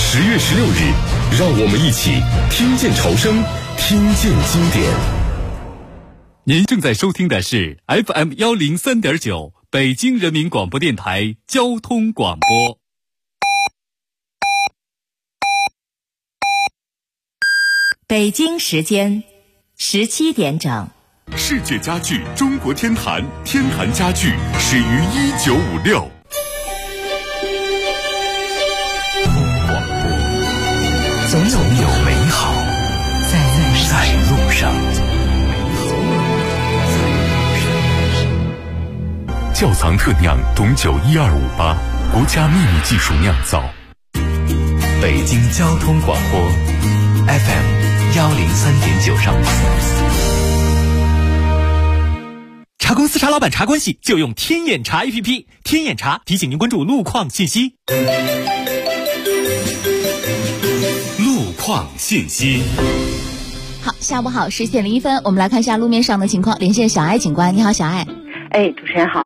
10月16日，让我们一起听见潮声，听见经典。 您正在收听的是 FM103.9北京人民广播电台交通广播。 北京时间17点整。 世界家具中国天坛，天坛家具始于1956。 广播总有美好在路上。 窖藏特酿董酒12588，国家秘密技术酿造。 北京交通广播 FM103.9上。 茶公司茶老板茶关系就用天眼查 APP， 天眼查提醒您关注路况信息。 路况信息。 好，下午好，10点01分，我们来看一下路面上的情况。连线小艾警官，你好，小艾。 主持人好。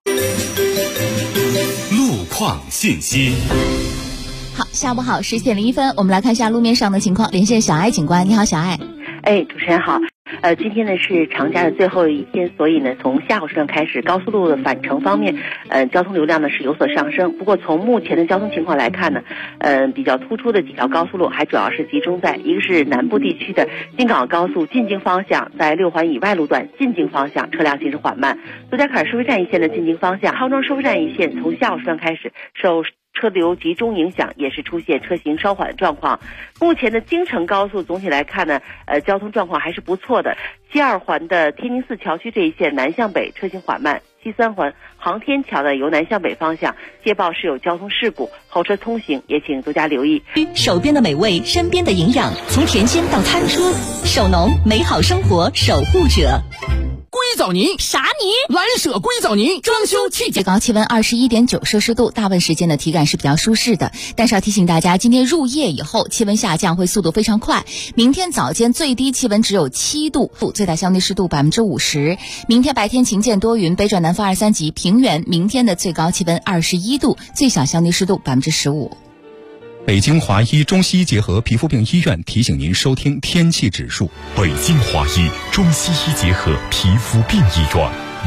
路况信息。 好，下午好，10点01分，我们来看一下路面上的情况。连线小艾警官，你好，小艾。 主持人好。今天呢是长假的最后一天，所以呢从下午时段开始，高速路的返程方面，交通流量呢是有所上升。不过从目前的交通情况来看呢，比较突出的几条高速路还主要是集中在一个是南部地区的京港澳高速进京方向，在6环以外路段进京方向车辆行驶缓慢。苏家坎收费站一线的进京方向，康庄收费站一线从下午时段开始受车流集中影响，也是出现车行稍缓的状况。目前的京承高速总体来看呢，交通状况还是不错的。西2环的天津4桥区这一线南向北车行缓慢，西3环航天桥的由南向北方向接报是有交通事故，后车通行也请多加留意。 手边的美味，身边的营养，从甜心到餐车，手农美好生活守护者。 硅藻泥啥泥？ 蓝舍硅藻泥装修气最高气温21.9摄氏度，大部分时间的体感是比较舒适的。但是要提醒大家，今天入夜以后气温下降会速度非常快。明天早间最低气温只有7度，最大相对湿度50%。明天白天晴间多云，北转南风2、3级，平原。明天的最高气温21度，最小相对湿度15%。 北京华医中西医结合皮肤病医院提醒您收听天气指数。 北京华医中西医结合皮肤病医院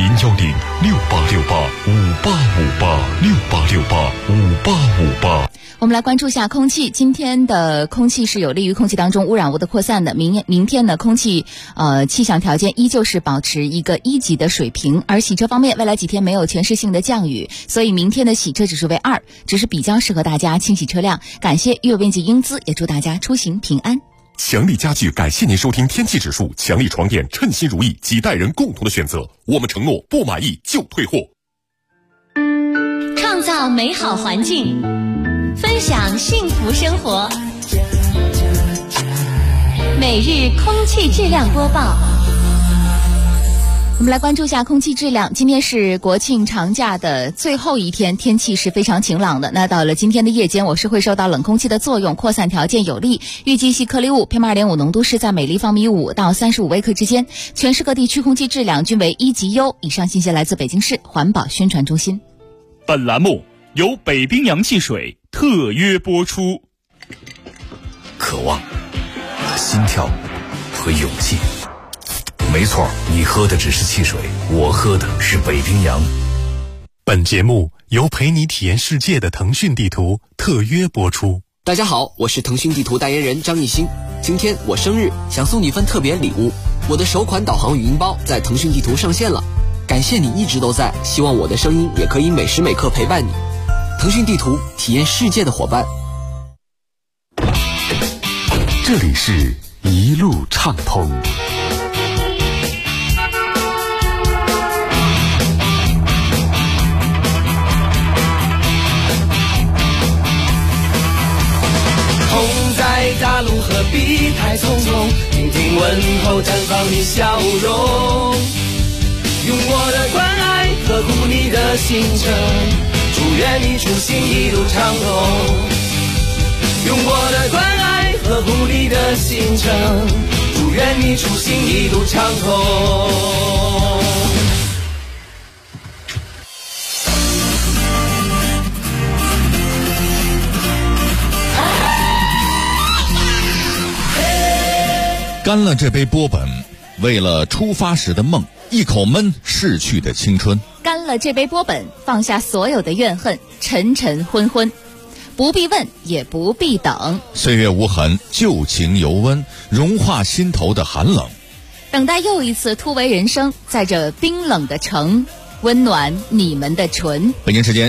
，010-6868-5858，6868-5858。 我们来关注一下空气。今天的空气是有利于空气当中污染物的扩散的。明天呢，空气气象条件依旧是保持一个1级的水平。而洗车方面，未来几天没有全市性的降雨，所以明天的洗车指数为2，只是比较适合大家清洗车辆。感谢越边际英姿，也祝大家出行平安。 强力家具感谢您收听天气指数，强力床垫称心如意，几代人共同的选择。我们承诺不满意就退货。 创造美好环境，分享幸福生活。每日空气质量播报。 我们来关注一下空气质量。今天是国庆长假的最后一天，天气是非常晴朗的。那到了今天的夜间，我是会受到冷空气的作用，扩散条件有利，预计细颗粒物 PM2.5 浓度是在每立方米5到35微克之间，全市各地区空气质量均为1级优。以上信息来自北京市环保宣传中心。 本栏目由北冰洋汽水特约播出。 渴望、心跳和勇气。没错，你喝的只是汽水，我喝的是北冰洋。 本节目由陪你体验世界的腾讯地图特约播出。 大家好，我是腾讯地图代言人张艺兴。今天我生日，想送你份特别礼物。我的首款导航语音包在腾讯地图上线了，感谢你一直都在，希望我的声音也可以每时每刻陪伴你。腾讯地图，体验世界的伙伴。 这里是一路畅通。 大路何必太匆匆，听听问候，绽放你笑容，用我的关爱呵护你的行程，祝愿你出行一路畅通。用我的关爱呵护你的行程，祝愿你出行一路畅通。 干了这杯波本，为了出发时的梦，一口闷逝去的青春。 干了这杯波本，放下所有的怨恨，沉沉昏昏，不必问，也不必等。 岁月无痕，旧情犹温，融化心头的寒冷。 等待又一次突围人生，在这冰冷的城，温暖你们的唇。 北京时间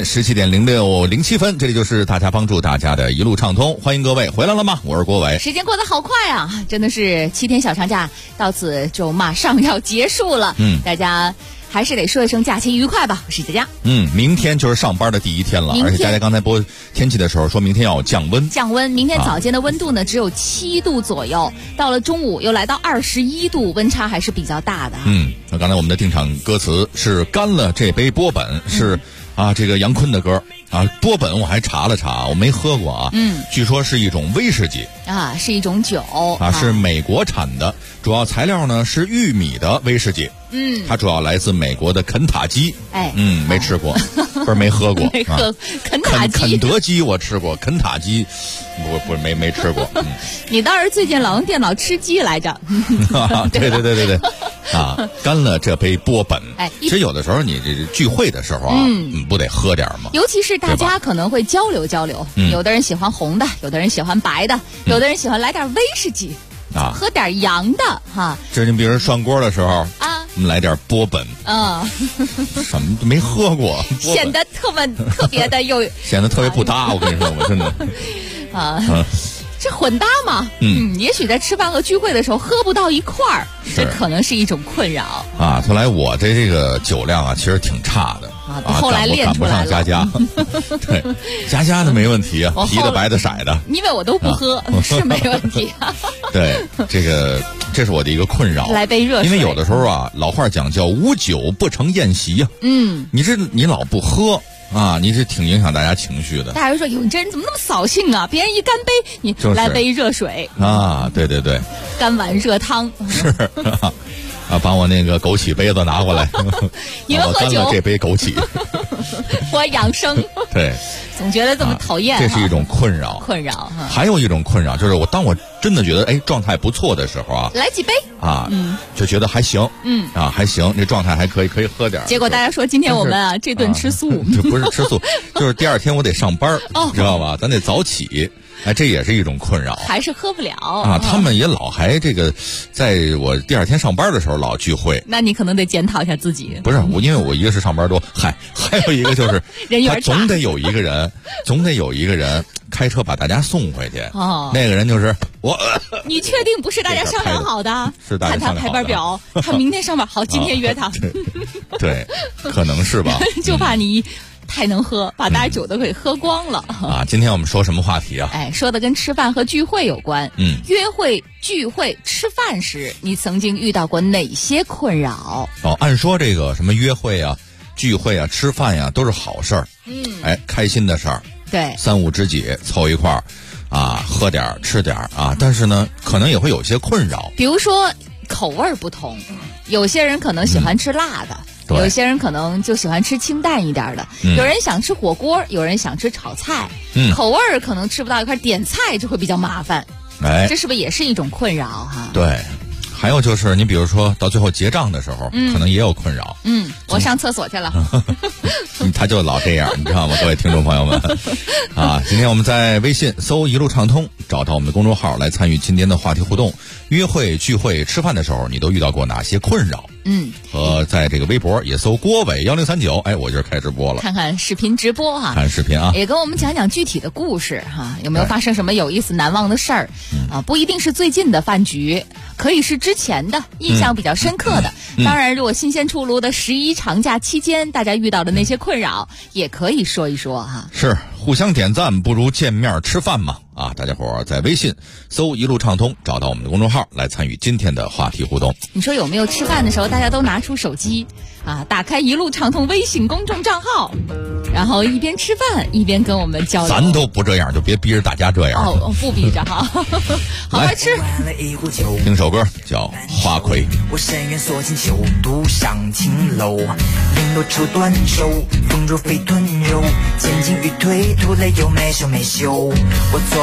17:06:07，这里就是大家帮助大家的一路畅通，欢迎各位回来了吗？我是郭伟。 时间过得好快啊，真的是7天小长假到此就马上要结束了。大家还是得说一声假期愉快吧。我是佳佳。 明天就是上班的第一天了，而且佳佳刚才播天气的时候说明天要降温。 明天早间的温度呢只有7度左右，到了中午又来到21度，温差还是比较大的。 那刚才我们的定场歌词是干了这杯波本，是这个杨坤的歌啊。波本我还查了查，我没喝过啊。据说是一种威士忌啊，是一种酒啊， 是美国产的，主要材料呢是玉米的威士忌。它主要来自美国的肯塔基。没吃过，不是没喝过。 没喝肯塔基， 肯德基我吃过，肯塔基不是没吃过。 你倒是最近老用电脑吃鸡来着。 对。干了这杯波本。其实有的时候你这聚会的时候啊，不得喝点吗？ 尤其是大家可能会交流交流，有的人喜欢红的，有的人喜欢白的，有的人喜欢来点威士忌。喝点洋的哈， 这你比如涮锅的时候我们来点波本。什么都没喝过， 显得特别的又显得特别不搭。我跟你说，我真的这混搭嘛。也许在吃饭和聚会的时候喝不到一块儿，这可能是一种困扰啊。后来我的这个酒量其实挺差的后来练出来了。 赶不上对，佳佳的没问题啊，啤的、白的、色的， 因为我都不喝，是没问题。 对，这是我的一个困扰。 来杯热水， 因为有的时候老话讲叫无酒不成宴席啊。你老不喝你是挺影响大家情绪的。 大家说：“哟，你这人怎么那么扫兴啊？别人一干杯，你来杯热水对， 干碗热汤是把我那个枸杞杯子拿过来。 你们喝酒， 我干了这杯枸杞。 我养生。 对， 总觉得这么讨厌。 这是一种困扰。还有一种困扰就是当我真的觉得状态不错的时候来几杯就觉得还行。还行，这状态还可以喝点。 结果大家说今天我们这顿吃素。 这不是吃素，就是第二天我得上班，知道吧？咱得早起。这也是一种困扰， 还是喝不了他们也老还在我第二天上班的时候老聚会。 那你可能得检讨一下自己。 不是我，因为我一个是上班多，还有一个就是人缘差， 总得有一个人开车把大家送回去。那个人就是我。 你确定不是大家商量好的？ 是大家商量好的。 看他排班表，他明天上班好，今天约他。 对，可能是吧。 就怕你太能喝，把大家酒都给喝光了今天我们说什么话题啊？ 说的跟吃饭和聚会有关。约会、聚会、吃饭时，你曾经遇到过哪些困扰？ 按说这个什么约会聚会吃饭都是好事儿。开心的事儿。 对 ，3、5知己凑一块儿喝点儿吃点儿但是呢，可能也会有些困扰。 比如说口味不同，有些人可能喜欢吃辣的。有些人可能就喜欢吃清淡一点的，有人想吃火锅，有人想吃炒菜，口味可能吃不到一块，点菜就会比较麻烦。这是不是也是一种困扰哈？ 对，还有就是你比如说到最后结账的时候，可能也有困扰。 我上厕所去了。 他就老这样，你知道吗？各位听众朋友们今天我们在微信搜一路畅通，找到我们的公众号来参与今天的话题互动。约会、聚会、吃饭的时候，你都遇到过哪些困扰？和在这个微博也搜郭伟1039，我就是开直播了， 看看视频直播看视频也跟我们讲讲具体的故事有没有发生什么有意思难忘的事儿不一定是最近的饭局，可以是之前的印象比较深刻的。当然，如果新鲜出炉的11长假期间大家遇到的那些困扰，也可以说一说是互相点赞不如见面吃饭嘛大家伙在微信搜一路畅通，找到我们的公众号来参与今天的话题互动。 你说有没有吃饭的时候大家都拿出手机打开一路畅通微信公众账号，然后一边吃饭一边跟我们交流？ 咱都不这样，就别逼着大家这样。 不逼着好好吃。 听首歌叫花魁。 我深渊锁进秋度上青楼，绫罗绸缎手，风如飞豚肉，前进欲退，徒累又没羞没羞。我做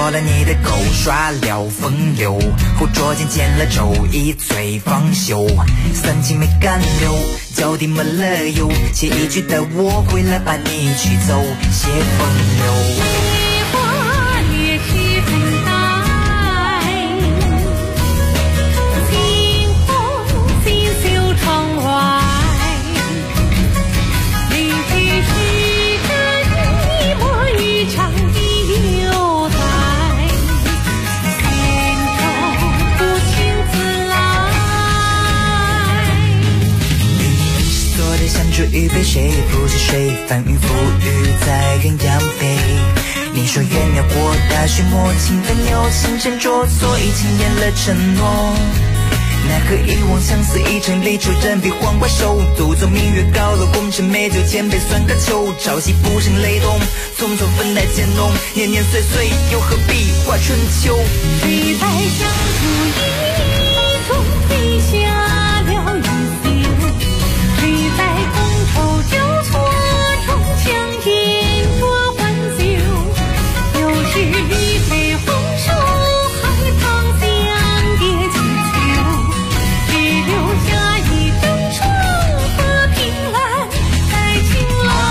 过了你的口，耍了风流，后捉奸见了周一醉方休，三更没干流，脚底抹了油，写一句待我回来把你娶走，写风流。预备谁也不是谁，翻云覆雨在鸳鸯杯。你说鸳鸯过大雪，莫轻的牛心斟酌，所以轻言了承诺。奈何一往相思一场离愁，人比黄瓜瘦。独坐明月高楼，功成美酒千杯算个秋。朝夕不胜雷动，匆匆分来渐浓。年年岁岁又何必话春秋？谁在相处一中飞下了一宿？谁在觥筹交错中将天作欢酒？又是一杯红手，海棠相叠几秋，只留下一张床和凭栏在青楼。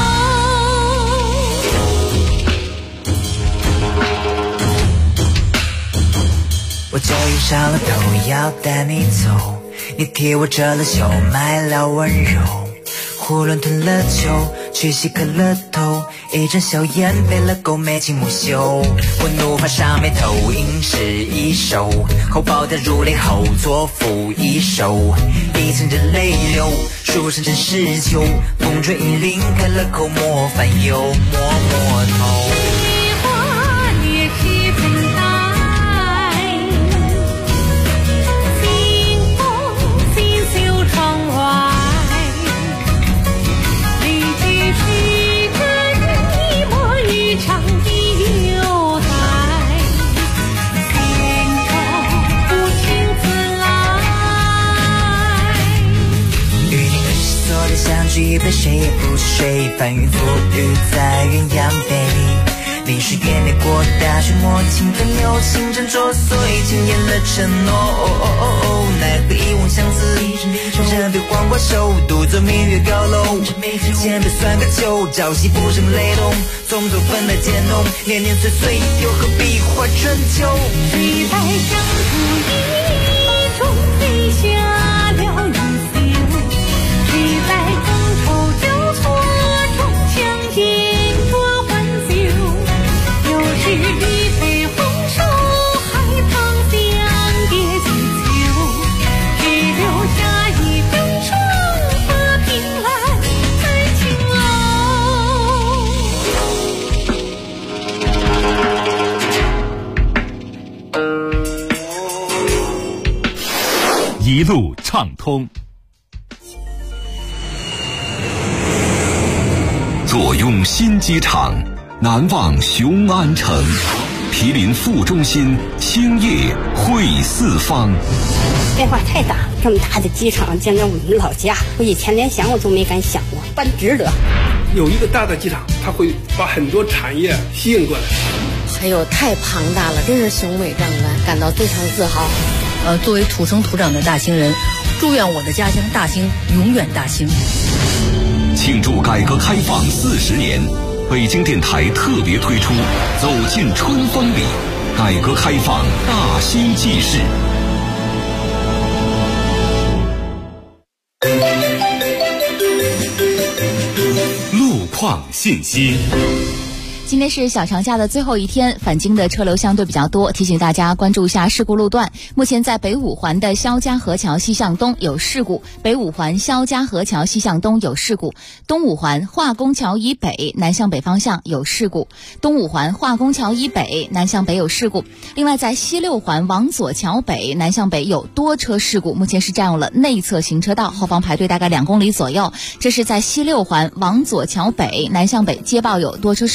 我酒意上了头，要带你走，你替我遮了羞，卖了温柔。囫囵吞了酒，去洗渴了头，一盏硝烟背了勾眉轻木秀。我怒发上眉头，应是一首，后抱得如雷后作赋一首。一层着泪流，书生真是秋，风吹银铃开了口，莫烦忧，摸摸头。一杯谁也不是谁，翻云覆雨在鸳鸯杯。淋湿眼泪过大雪，莫轻的牛心斟酌，所以轻言了承诺。奈何一往相思人比黄瓜瘦，独坐明月高楼，千杯算个秋。朝夕不胜雷动，匆匆分来渐浓。年年岁岁又何必话春秋？谁在相处一中飞下了一宿？谁在觥筹交错中将天作欢酒？又是一杯红手，海棠相叠几秋，只留下一张床和凭栏在青楼。一路畅通。 坐拥新机场，难忘雄安城。毗邻副中心，兴业汇四方。 变化太大，这么大的机场建在我们老家，我以前连想我都没敢想过，办值得。 有一个大的机场，它会把很多产业吸引过来。 还有太庞大了，真是雄伟壮观，感到非常自豪。作为土生土长的大兴人，祝愿我的家乡大兴永远大兴。 庆祝改革开放40年，北京电台特别推出《走进春风里》，改革开放大兴纪事。 路况信息。 今天是小长假的最后一天，返京的车流相对比较多，提醒大家关注一下事故路段。目前在北五环的肖家河桥西向东有事故，北五环肖家河桥西向东有事故，东五环化工桥以北南向北方向有事故，东五环化工桥以北南向北有事故。另外在西六环往左桥北南向北有多车事故，目前是占用了内侧行车道，后方排队大概2公里左右。这是在西六环往左桥北南向北接报有多车事故，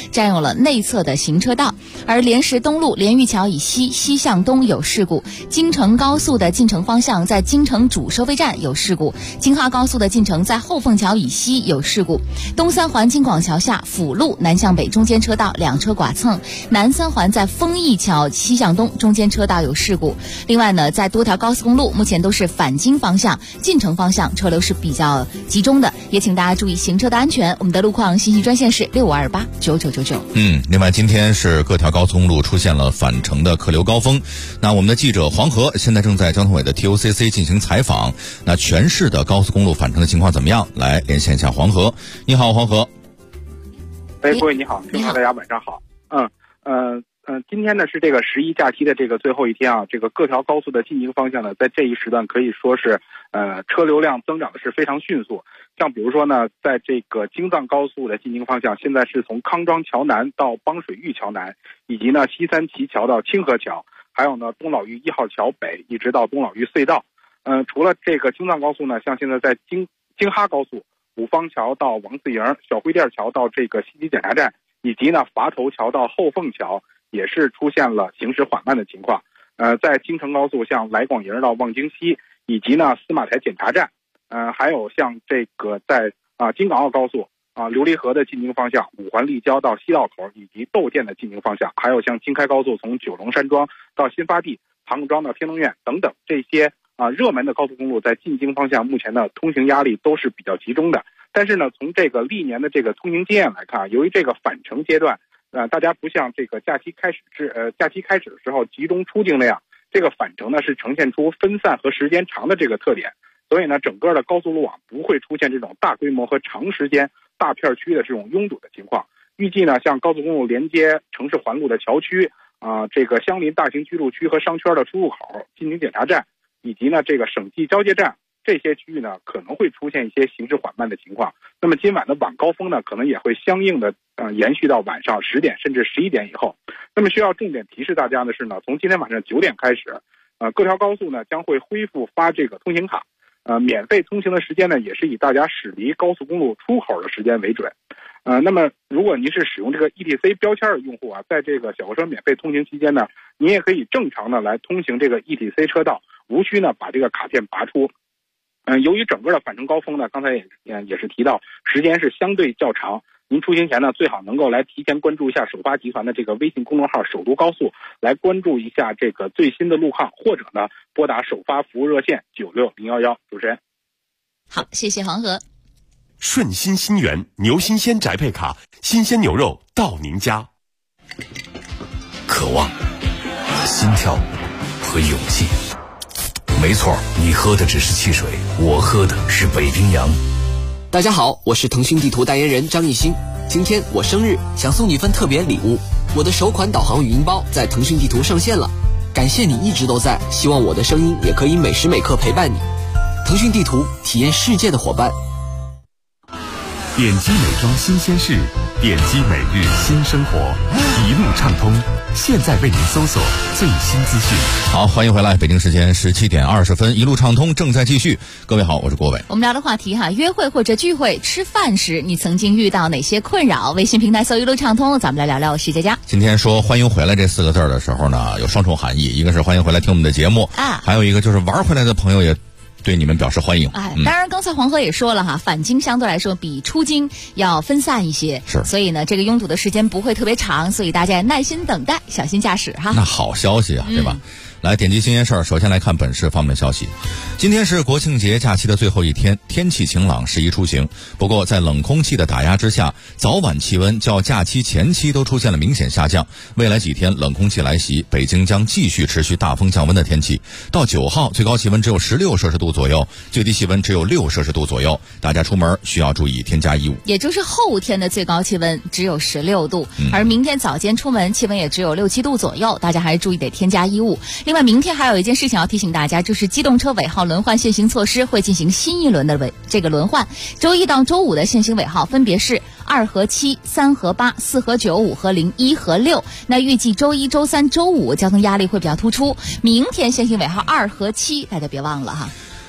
占用了内侧的行车道。而莲石东路莲玉桥以西西向东有事故，京承高速的进城方向在京承主收费站有事故，京哈高速的进城在后凤桥以西有事故，东三环京广桥下辅路南向北中间车道2车剐蹭，南三环在丰益桥西向东中间车道有事故。另外呢，在多条高速公路目前都是返京方向、进城方向车流是比较集中的，也请大家注意行车的安全。我们的路况信息专线是65289999。 另外今天是各条高速公路出现了返程的客流高峰。那我们的记者黄河现在正在交通委的 TOCC 进行采访，那全市的高速公路返程的情况怎么样？来连线一下黄河。你好，黄河。 各位你好，听众大家晚上好。今天呢是这个11假期的这个最后一天啊，这个各条高速的进京方向呢，在这一时段可以说是车流量增长的是非常迅速。像比如说呢，在这个京藏高速的进京方向，现在是从康庄桥南到邦水峪桥南，以及呢西三旗桥到清河桥，还有呢东老峪1号桥北一直到东老峪隧道。除了这个京藏高速呢，像现在在京哈高速五方桥到王自营、小灰店桥到这个西集检查站，以及呢垡头桥到后凤桥，也是出现了行驶缓慢的情况。在京承高速像来广营到望京西，以及呢司马台检查站，还有像这个在京港澳高速琉璃河的进京方向，五环立交到西道口，以及窦店的进京方向，还有像京开高速从九龙山庄到新发地、唐古庄到天通苑等等这些热门的高速公路，在进京方向目前的通行压力都是比较集中的。但是呢，从这个历年的这个通行经验来看，由于这个返程阶段大家不像这个假期开始的时候集中出境那样，这个返程呢是呈现出分散和时间长的这个特点，所以呢整个的高速路网不会出现这种大规模和长时间大片区的这种拥堵的情况。预计呢，像高速公路连接城市环路的桥区这个相邻大型居住区和商圈的出入口、进京检查站，以及呢这个省际交界站，这些区域呢可能会出现一些行驶缓慢的情况。那么今晚的晚高峰呢，可能也会相应的延续到晚上10点甚至11点以后。那么需要重点提示大家的是呢，从今天晚上9点开始，各条高速呢将会恢复发这个通行卡，免费通行的时间呢也是以大家驶离高速公路出口的时间为准。那么如果您是使用这个 ETC 标签的用户在这个小货车免费通行期间呢，您也可以正常的来通行这个 ETC 车道，无需呢把这个卡片拔出。由于整个的返程高峰呢，刚才也是提到时间是相对较长，您出行前呢最好能够来提前关注一下首发集团的这个微信公众号首都高速，来关注一下这个最新的路况，或者呢拨打首发服务热线96011。主持人， 好，谢谢黄河。 顺心新源牛新鲜宅配卡，新鲜牛肉到您家。 渴望、心跳和勇气。没错，你喝的只是汽水，我喝的是北冰洋。 大家好，我是腾讯地图代言人张艺兴。今天我生日，想送你份特别礼物。我的首款导航语音包在腾讯地图上线了，感谢你一直都在，希望我的声音也可以每时每刻陪伴你。腾讯地图，体验世界的伙伴。 点击美妆新鲜事，点击每日新生活，一路畅通，现在为您搜索最新资讯。 好，欢迎回来，北京时间17点20分，一路畅通正在继续。各位好，我是郭伟。 我们聊的话题约会或者聚会吃饭时，你曾经遇到哪些困扰？微信平台搜一路畅通，咱们来聊聊徐佳佳。 今天说欢迎回来这4个字的时候呢，有双重含义，一个是欢迎回来听我们的节目还有一个就是玩回来的朋友也对你们表示欢迎。 当然刚才黄河也说了返京相对来说比出京要分散一些，所以呢这个拥堵的时间不会特别长，所以大家也耐心等待，小心驾驶那好消息对吧？来点击新鲜事儿，首先来看本市方面消息。今天是国庆节假期的最后一天，天气晴朗，适宜出行。不过在冷空气的打压之下，早晚气温较假期前期都出现了明显下降。未来几天冷空气来袭，北京将继续持续大风降温的天气。到9号，最高气温只有16摄氏度左右，最低气温只有6摄氏度左右。大家出门需要注意添加衣物。 也就是后天的最高气温只有16度，而明天早间出门气温也只有6、7度左右，大家还是注意得添加衣物。另外明天还有一件事情要提醒大家，就是机动车尾号轮换限行措施会进行新一轮的这个轮换。周一到周五的限行尾号分别是2和7、3和8、4和9、5和0、1和6。那预计周一、周三、周五交通压力会比较突出。明天限行尾号2和7，大家别忘了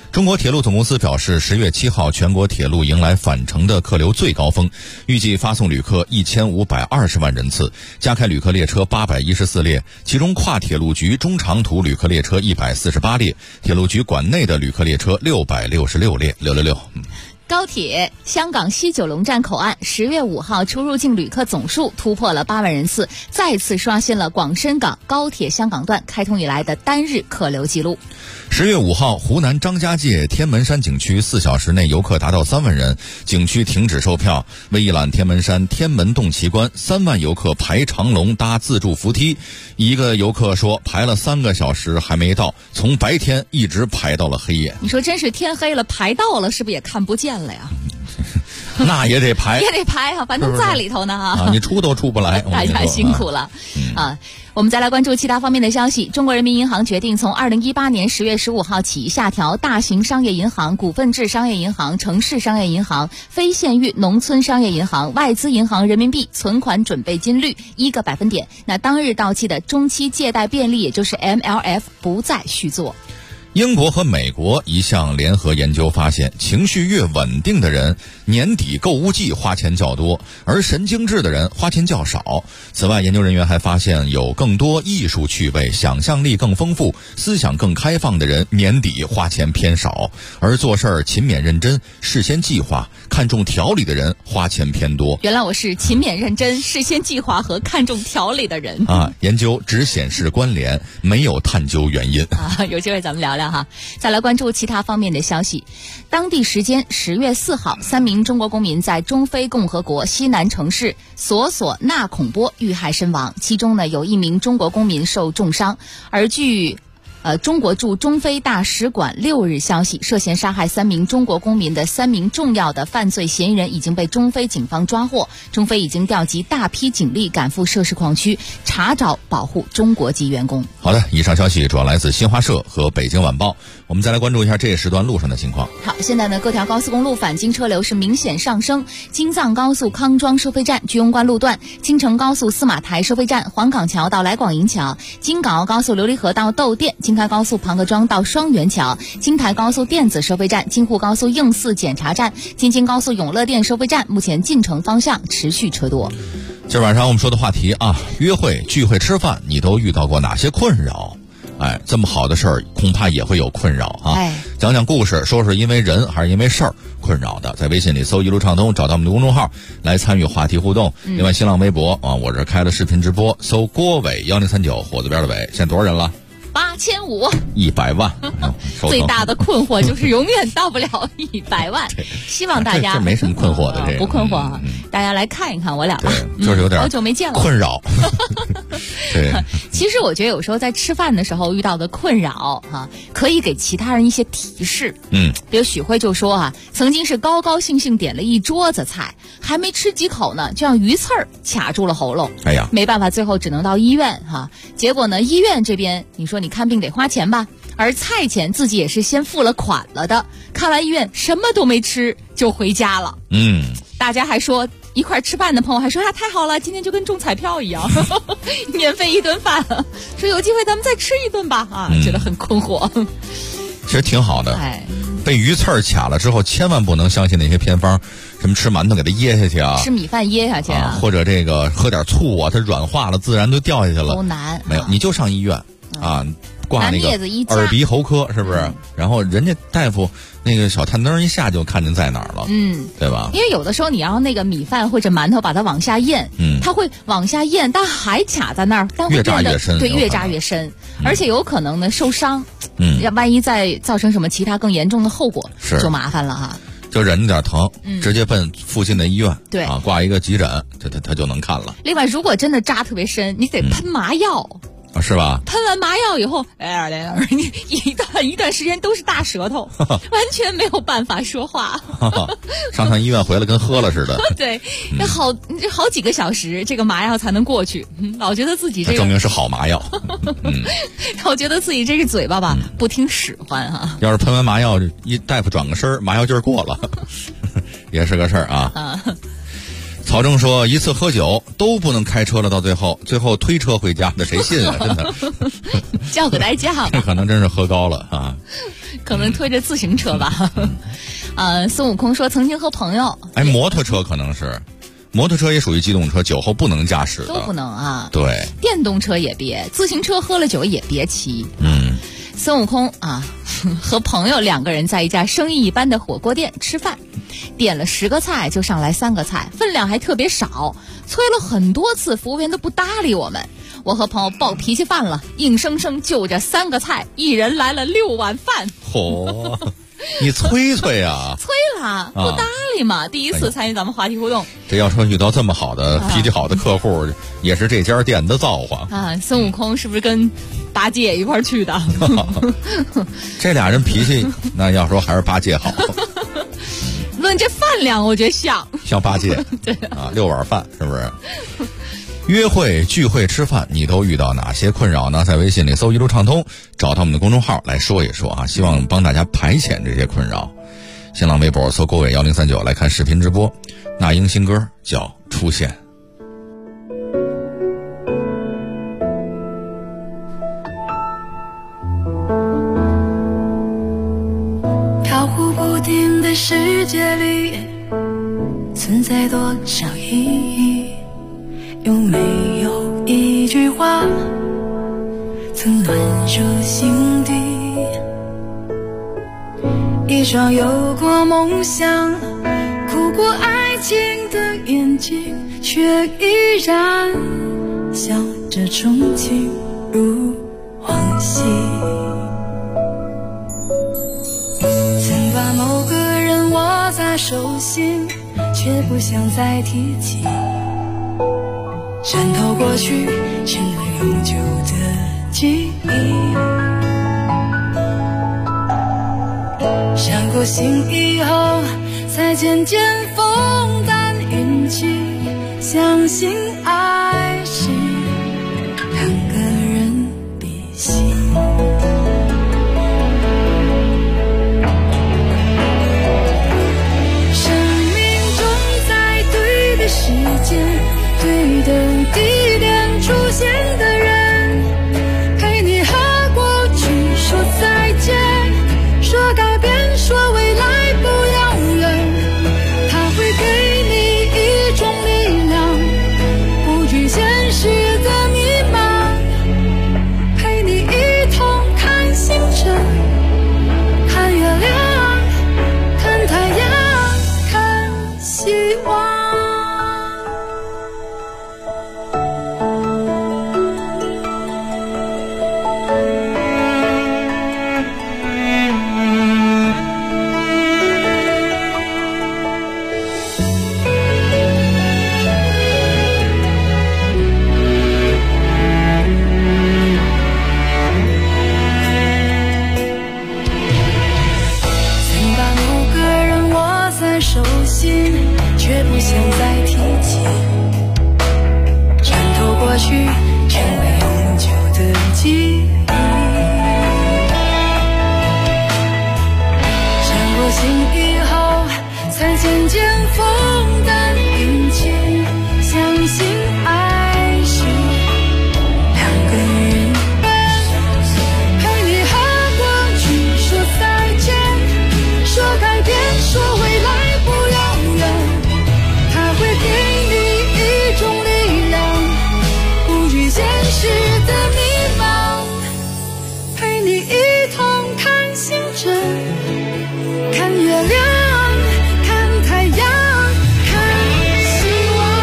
中国铁路总公司表示，10月7号全国铁路迎来返程的客流最高峰，预计发送旅客1520万人次，加开旅客列车814列，其中跨铁路局中长途旅客列车148列，铁路局管内的旅客列车666列，666。 高铁香港西九龙站口岸10月5号出入境旅客总数突破了8万人次，再次刷新了广深港高铁香港段开通以来的单日客流记录。 10月5号，湖南张家界天门山景区4小时内游客达到3万人，景区停止售票。为一览天门山天门洞奇观，3万游客排长龙搭自助扶梯。一个游客说，排了3个小时还没到，从白天一直排到了黑夜。 你说真是天黑了排到了，是不是也看不见了呀？ 那也得排， 也得排啊，反正在里头呢啊，你出都出不来， 大家辛苦了啊。我们再来关注其他方面的消息。中国人民银行决定从2018年10月15号起下调大型商业银行、股份制商业银行、城市商业银行、非县域农村商业银行、外资银行人民币存款准备金率1个百分点。那当日到期的中期借贷便利，也就是 MLF 不再续作。 英国和美国一项联合研究发现，情绪越稳定的人年底购物季花钱较多，而神经质的人花钱较少。此外，研究人员还发现，有更多艺术趣味、想象力更丰富、思想更开放的人年底花钱偏少，而做事儿勤勉认真、事先计划、看重条理的人花钱偏多。 原来我是勤勉认真、事先计划和看重条理的人啊！研究只显示关联，没有探究原因啊！有机会咱们聊聊哈。再来关注其他方面的消息。当地时间10月4号，3名中国公民在中非共和国西南城市索索纳孔波遇害身亡，其中呢有1名中国公民受重伤。而据中国驻中非大使馆6日消息，涉嫌杀害3名中国公民的3名重要的犯罪嫌疑人已经被中非警方抓获，中非已经调集大批警力赶赴涉事矿区，查找保护中国籍员工。 好的，以上消息主要来自新华社和北京晚报。我们再来关注一下这一时段路上的情况。 好，现在呢各条高速公路返京车流是明显上升，京藏高速康庄收费站居庸关路段、京承高速司马台收费站、黄岗桥到来广营桥、京港澳高速琉璃河到窦店、京开高速庞各庄到双元桥、京台高速电子收费站、京沪高速应四检查站、京津高速永乐店收费站，目前进城方向持续车多。 今儿晚上我们说的话题啊，约会、聚会、吃饭，你都遇到过哪些困扰？哎，这么好的事儿，恐怕也会有困扰啊！讲讲故事，说是因为人还是因为事儿困扰的，在微信里搜一路畅通，找到我们的公众号来参与话题互动。另外，新浪微博啊，我这开了视频直播，搜郭伟1039，火字边的伟。现在多少人了？8500万。 最大的困惑就是永远到不了100万。希望大家这没什么困惑的，这个不困惑啊！大家来看一看我俩吧， 就是有点好久没见了， 困扰。对， 其实我觉得有时候在吃饭的时候遇到的困扰哈，可以给其他人一些提示。比如许慧就说啊，曾经是高高兴兴点了一桌子菜，还没吃几口呢，就让鱼刺儿卡住了喉咙。 哎呀， 没办法，最后只能到医院哈。结果呢，医院这边你说你看病得花钱吧，而菜钱自己也是先付了款了的。看完医院什么都没吃就回家了。大家还说一块吃饭的朋友还说啊，太好了，今天就跟中彩票一样，免费一顿饭，说有机会咱们再吃一顿吧啊，觉得很困惑。 其实挺好的。被鱼刺儿卡了之后，千万不能相信那些偏方，什么吃馒头给它噎下去啊， 吃米饭噎下去啊， 或者这个喝点醋啊，它软化了自然都掉下去了。 都难。 没有，你就上医院啊，挂那个耳鼻喉科，是不是？然后人家大夫那个小探灯一下就看见在哪儿了，对吧？ 因为有的时候你要那个米饭或者馒头把它往下咽，它会往下咽，但还卡在那儿，但会越扎越深， 对，越扎越深，而且有可能呢受伤，万一再造成什么其他更严重的后果，就麻烦了哈。 就忍着点疼，直接奔附近的医院， 对啊，挂一个急诊，他就能看了。 另外，如果真的扎特别深，你得喷麻药。 是吧？ 喷完麻药以后，你一段时间都是大舌头，完全没有办法说话。 上趟医院回来跟喝了似的。 对，要好几个小时，这个麻药才能过去。老觉得自己这个证明是好麻药。 我觉得自己这个嘴巴吧，不听使唤哈。 要是喷完麻药，一大夫转个身，麻药劲儿过了，也是个事儿啊。曹正说一次喝酒都不能开车了，到最后推车回家，那谁信啊？真的叫个代驾吧。 这可能真是喝高了啊。 可能推着自行车吧。孙悟空说曾经和朋友， 摩托车可能是，摩托车也属于机动车，酒后不能驾驶的， 都不能啊。 对， 电动车也别，自行车喝了酒也别骑。孙悟空和朋友2个人在一家生意一般的火锅店吃饭，点了10个菜就上来3个菜，分量还特别少，催了很多次，服务员都不搭理我们。我和朋友暴脾气犯了，硬生生就着3个菜，一人来了6碗饭。 你催啊！ 催了，不搭理嘛。第一次参与咱们话题互动， 这要说遇到这么好的脾气好的客户，也是这家店的造化啊。孙悟空是不是跟八戒一块去的？ 这俩人脾气，那要说还是八戒好。 论这饭量，我觉得像八戒。 对 6碗饭是不是？约会、聚会、吃饭，你都遇到哪些困扰呢？在微信里搜一路畅通，找到我们的公众号来说一说啊，希望帮大家排遣这些困扰。新浪微博搜郭伟1039来看视频直播。那英新歌叫《出现》。 飘忽不定的世界里，存在多少意义？有没有一句话曾暖入心底？一双有过梦想、哭过爱情的眼睛，却依然笑着憧憬如往昔。曾把某个人握在手心，却不想再提起，穿透过去，成为永久的记忆。伤过心以后，才渐渐风淡云轻，相信爱是2个人比心。生命中在对的时间、对的地点出现的人，陪你和过去说再见，说改变，说未来不遥远。他会给你一种力量，不惧现实的迷茫，陪你一同看星辰，看月亮，看太阳，看希望。却不想再提起，穿透过去，成为永久的记忆。伤过心以后，才渐渐风淡云轻，相信爱是2个人，陪你和过去说再见，说改变，说未来不遥远。他会给你一种力量，不惧现实的迷茫，陪你一同看星辰，看月亮，看太阳，看希望。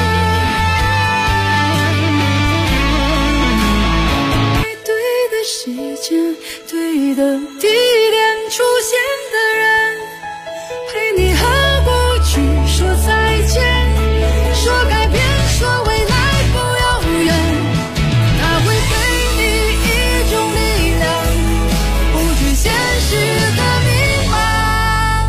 对的时间，对的地点出现的人，陪你和过去说再见，说改变，说未来不遥远。他会给你一种力量，不惧现实的迷茫，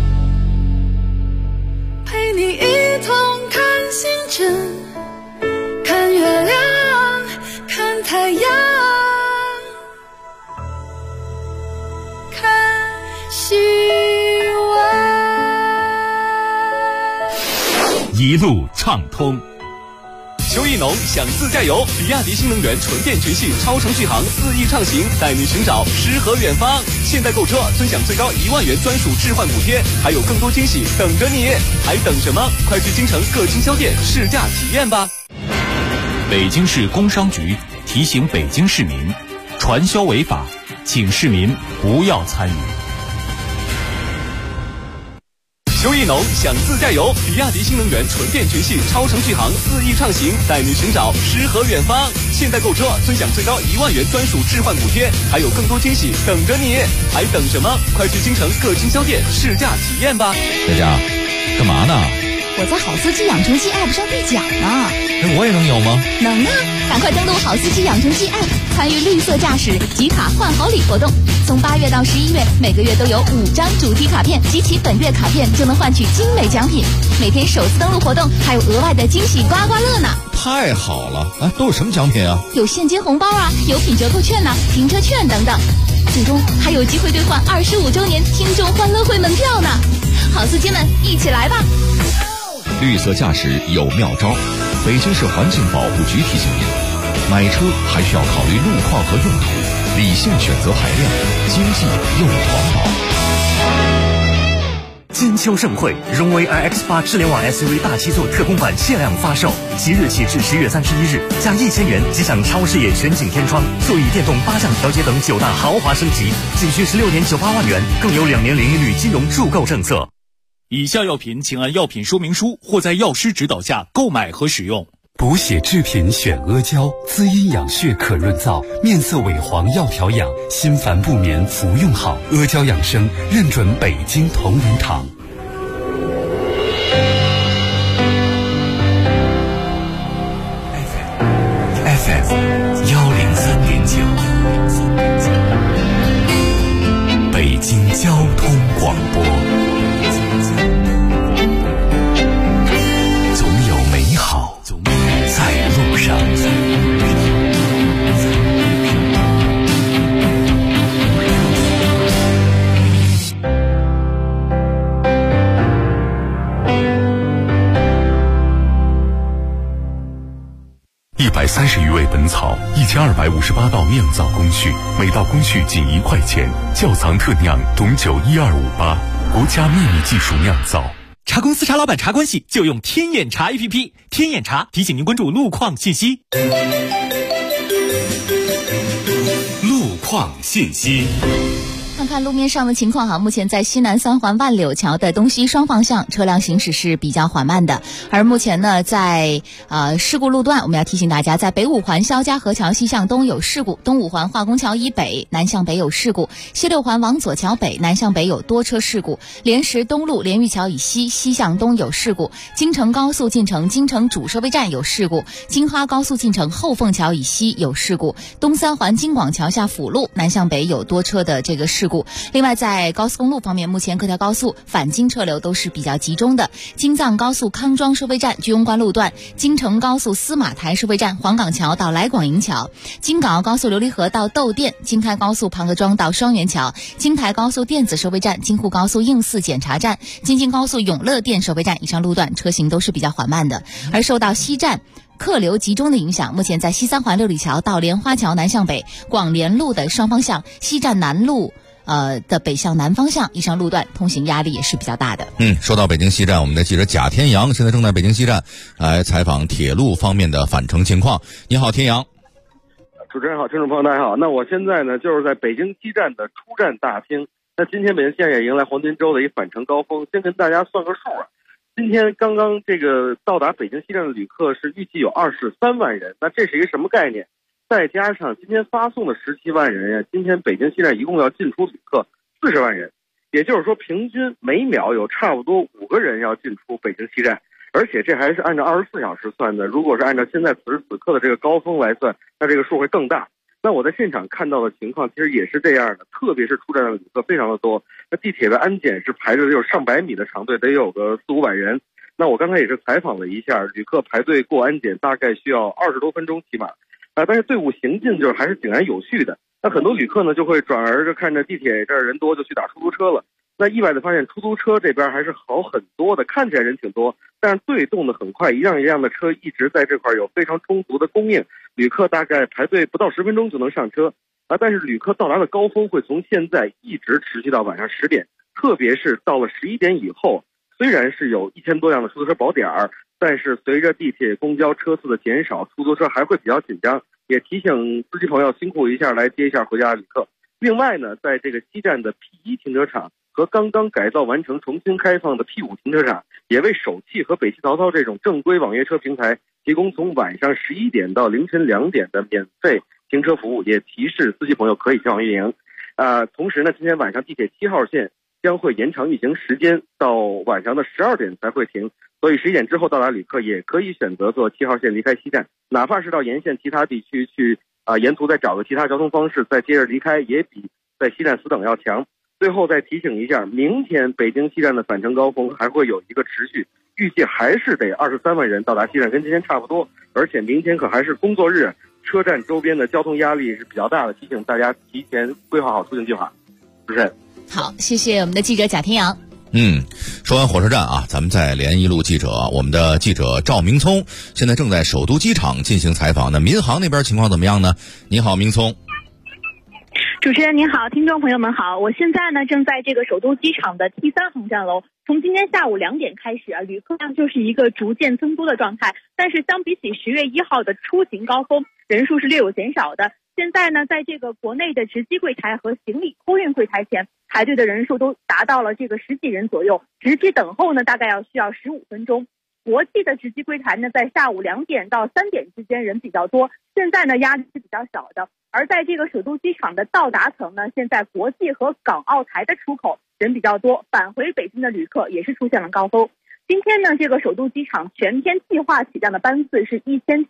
陪你一同看星辰，看月亮，看太阳，看希望。 一路畅通。 邱意农想自驾游，比亚迪新能源纯电全系超程续航4亿畅行，带你寻找诗和远方。现在购车尊享最高1万元专属置换补贴，还有更多惊喜等着你，还等什么？快去京城各经销店试驾体验吧。 北京市工商局提醒北京市民，传销违法，请市民不要参与。 邱意农想自驾游，比亚迪新能源纯电全系超程续航4亿畅行，带你寻找诗和远方。现在购车尊享最高1万元专属置换补贴，还有更多惊喜等着你，还等什么？快去京城各经销店试驾体验吧。 佳佳，干嘛呢？ 我在好司机养成记 App 上兑奖呢。 那我也能有吗？ 能啊，赶快登录好司机养成记 App， 参与绿色驾驶集卡换好礼活动。从8月到11月，每个月都有5张主题卡片，集齐本月卡片就能换取精美奖品。每天首次登录活动还有额外的惊喜刮刮乐呢。 太好了！啊，都有什么奖品啊？ 有现金红包啊，有品折扣券啊，停车券等等。最终还有机会兑换25周年听众欢乐会门票呢。好司机们，一起来吧！ 绿色驾驶有妙招，北京市环境保护局提醒您：买车还需要考虑路况和用途，理性选择排量，经济又环保。 金秋盛会，荣威 iX8 智联网 SUV 大七座特供版限量发售，即日起至10月31日，加1000元即享超视野全景天窗、座椅电动8项调节等9大豪华升级，仅需16点98万元，更有2年零利率金融助购政策。以下药品请按药品说明书或在药师指导下购买和使用。 补血制品选阿胶，滋阴养血可润燥，面色萎黄要调养，心烦不眠服用好。阿胶养生认准北京同仁堂。FM 103.9，北京交通广播。在路上。130余味本草，1258道酿造工序，每道工序仅1块钱。窖藏特酿董酒12588，国家秘密技术酿造。 茶公司茶老板茶关系就用天眼查 APP， 天眼查提醒您关注路况信息。 路况信息。 看看路面上的情况哈，目前在西南三环万柳桥的东西双方向车辆行驶是比较缓慢的。而目前呢，在事故路段，我们要提醒大家，在北五环肖家河桥西向东有事故，东五环化工桥以北南向北有事故，西六环往左桥北南向北有多车事故，莲石东路莲玉桥以西西向东有事故，京承高速进城京承主收费站有事故，京哈高速进城后凤桥以西有事故，东三环京广桥下辅路南向北有多车的这个事故。另外在高速公路方面，目前各条高速返京车流都是比较集中的。京藏高速康庄收费站居庸关路段，京承高速司马台收费站黄岗桥到来广营桥，京港澳高速琉璃河到窦店，京开高速庞各庄到双元桥，京台高速电子收费站，京沪高速应四检查站，京津高速永乐店收费站以上路段车行都是比较缓慢的。而受到西站客流集中的影响，目前在西三环六里桥到莲花桥南向北，广联路的双方向，西站南路的北向南方向以上路段通行压力也是比较大的。 说到北京西站，我们的记者贾天阳现在正在北京西站来采访铁路方面的返程情况。你好，天阳。 主持人好，听众朋友大家好。那我现在呢就是在北京西站的出站大厅。那今天北京西站也迎来黄金周的一返程高峰，先跟大家算个数啊。今天刚刚这个到达北京西站的旅客是预计有23万人，那这是一个什么概念？再加上今天发送的17万人呀，今天北京西站一共要进出旅客40万人，也就是说平均每秒有差不多5个人要进出北京西站，而且这还是按照24小时算的。如果是按照现在此时此刻的这个高峰来算，那这个数会更大。那我在现场看到的情况其实也是这样的，特别是出站的旅客非常的多。那地铁的安检是排着有上百米的长队，得有个400-500人。那我刚才也是采访了一下，旅客排队过安检大概需要20多分钟起码。但是队伍行进就是还是井然有序的。那很多旅客呢就会转而着看着地铁这儿人多就去打出租车了。 那意外的发现出租车这边还是好很多的，看起来人挺多，但是队动得很快，一辆一辆的车一直在这块有非常充足的供应，旅客大概排队不到10分钟就能上车但是旅客到达的高峰会从现在一直持续到晚上10点，特别是到了11点以后，虽然是有1000多辆的出租车保点儿，但是随着地铁公交车次的减少，出租车还会比较紧张，也提醒司机朋友辛苦一下来接一下回家的旅客。另外呢，在这个西站的 P1 停车场和刚刚改造完成重新开放的 P5 停车场，也为首汽和北汽淘淘这种正规网约车平台提供从晚上11点到凌晨2点的免费停车服务，也提示司机朋友可以前往运营。同时呢，今天晚上地铁7号线将会延长运行时间到晚上的12点才会停，所以11点之后到达旅客也可以选择坐7号线离开西站，哪怕是到沿线其他地区去沿途再找个其他交通方式再接着离开，也比在西站死等要强。最后再提醒一下，明天北京西站的返程高峰还会有一个持续，预计还是得23万人到达西站，跟今天差不多，而且明天可还是工作日，车站周边的交通压力是比较大的，提醒大家提前规划好出行计划。主持人， 好，谢谢我们的记者贾天阳。 说完火车站咱们再连一路记者，我们的记者赵明聪现在正在首都机场进行采访。那民航那边情况怎么样呢？你好，明聪。 主持人您好，听众朋友们好，我现在呢正在这个首都机场的 T3 航站楼。从今天下午2点开始旅客量就是一个逐渐增多的状态，但是相比起10月1号的出行高峰，人数是略有减少的。现在呢，在这个国内的值机柜台和行李托运柜台前排队的人数都达到了这个10几人左右，值机等候呢大概需要15分钟。国际的值机柜台呢，在下午2点到3点之间人比较多，现在呢压力是比较小的。而在这个首都机场的到达层呢，现在国际和港澳台的出口人比较多，返回北京的旅客也是出现了高峰。今天呢，这个首都机场全天计划起降的班次是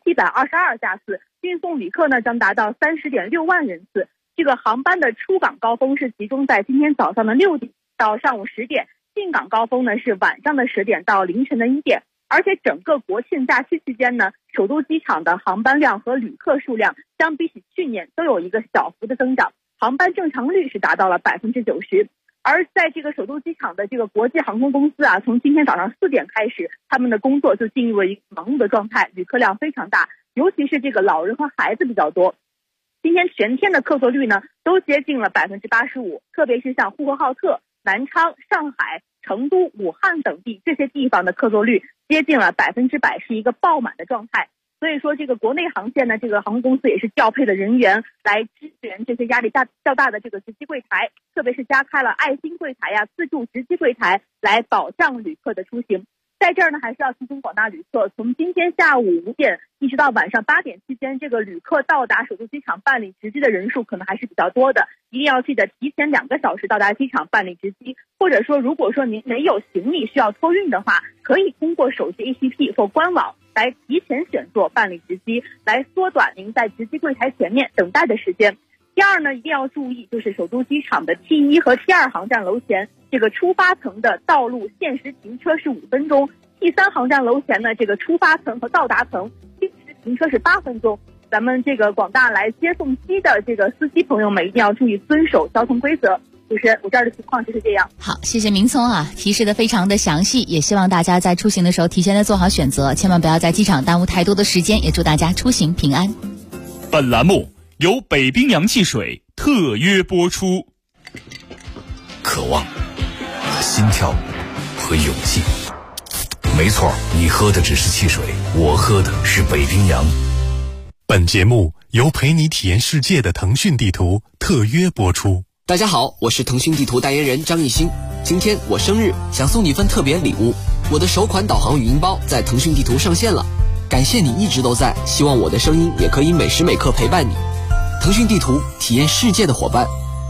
1722架次，运送旅客呢将达到30.6万人次。这个航班的出港高峰是集中在今天早上的6点到上午10点，进港高峰呢是晚上的10点到凌晨的1点。而且整个国庆假期期间呢，首都机场的航班量和旅客数量相比起去年都有一个小幅的增长，航班正常率是达到了90%。而在这个首都机场的这个国际航空公司从今天早上4点开始，他们的工作就进入了一个忙碌的状态，旅客量非常大，尤其是这个老人和孩子比较多。今天全天的客座率呢都接近了85%，特别是像呼和浩特、南昌、上海、成都、武汉等地这些地方的客座率接近了100%，是一个爆满的状态。所以说这个国内航线呢，这个航空公司也是调配了人员来支援这些压力较大的这个值机柜台，特别是加开了爱心柜台自助值机柜台来保障旅客的出行。在这儿呢，还是要提醒广大旅客，从今天下午5点一直到晚上8点期间，这个旅客到达首都机场办理值机的人数可能还是比较多的，一定要记得提前2个小时到达机场办理值机，或者说如果说您没有行李需要托运的话，可以通过手机 APP 或官网来提前选座办理值机，来缩短您在值机柜台前面等待的时间。第二呢，一定要注意，就是首都机场的 T1 和 T2 航站楼前这个出发层的道路限时停车是5分钟， T3 航站楼前呢这个出发层和到达层限时停车是8分钟。咱们这个广大来接送机的这个司机朋友们一定要注意遵守交通规则。主持人，我这儿的情况就是这样。 好，谢谢明聪提示的非常的详细，也希望大家在出行的时候提前的做好选择，千万不要在机场耽误太多的时间，也祝大家出行平安。 本栏目由北冰洋汽水特约播出。 渴望和心跳和勇气，没错，你喝的只是汽水，我喝的是北冰洋。 本节目由陪你体验世界的腾讯地图特约播出。 大家好，我是腾讯地图代言人张艺兴。今天我生日，想送你份特别礼物。我的首款导航语音包在腾讯地图上线了，感谢你一直都在，希望我的声音也可以每时每刻陪伴你。腾讯地图，体验世界的伙伴。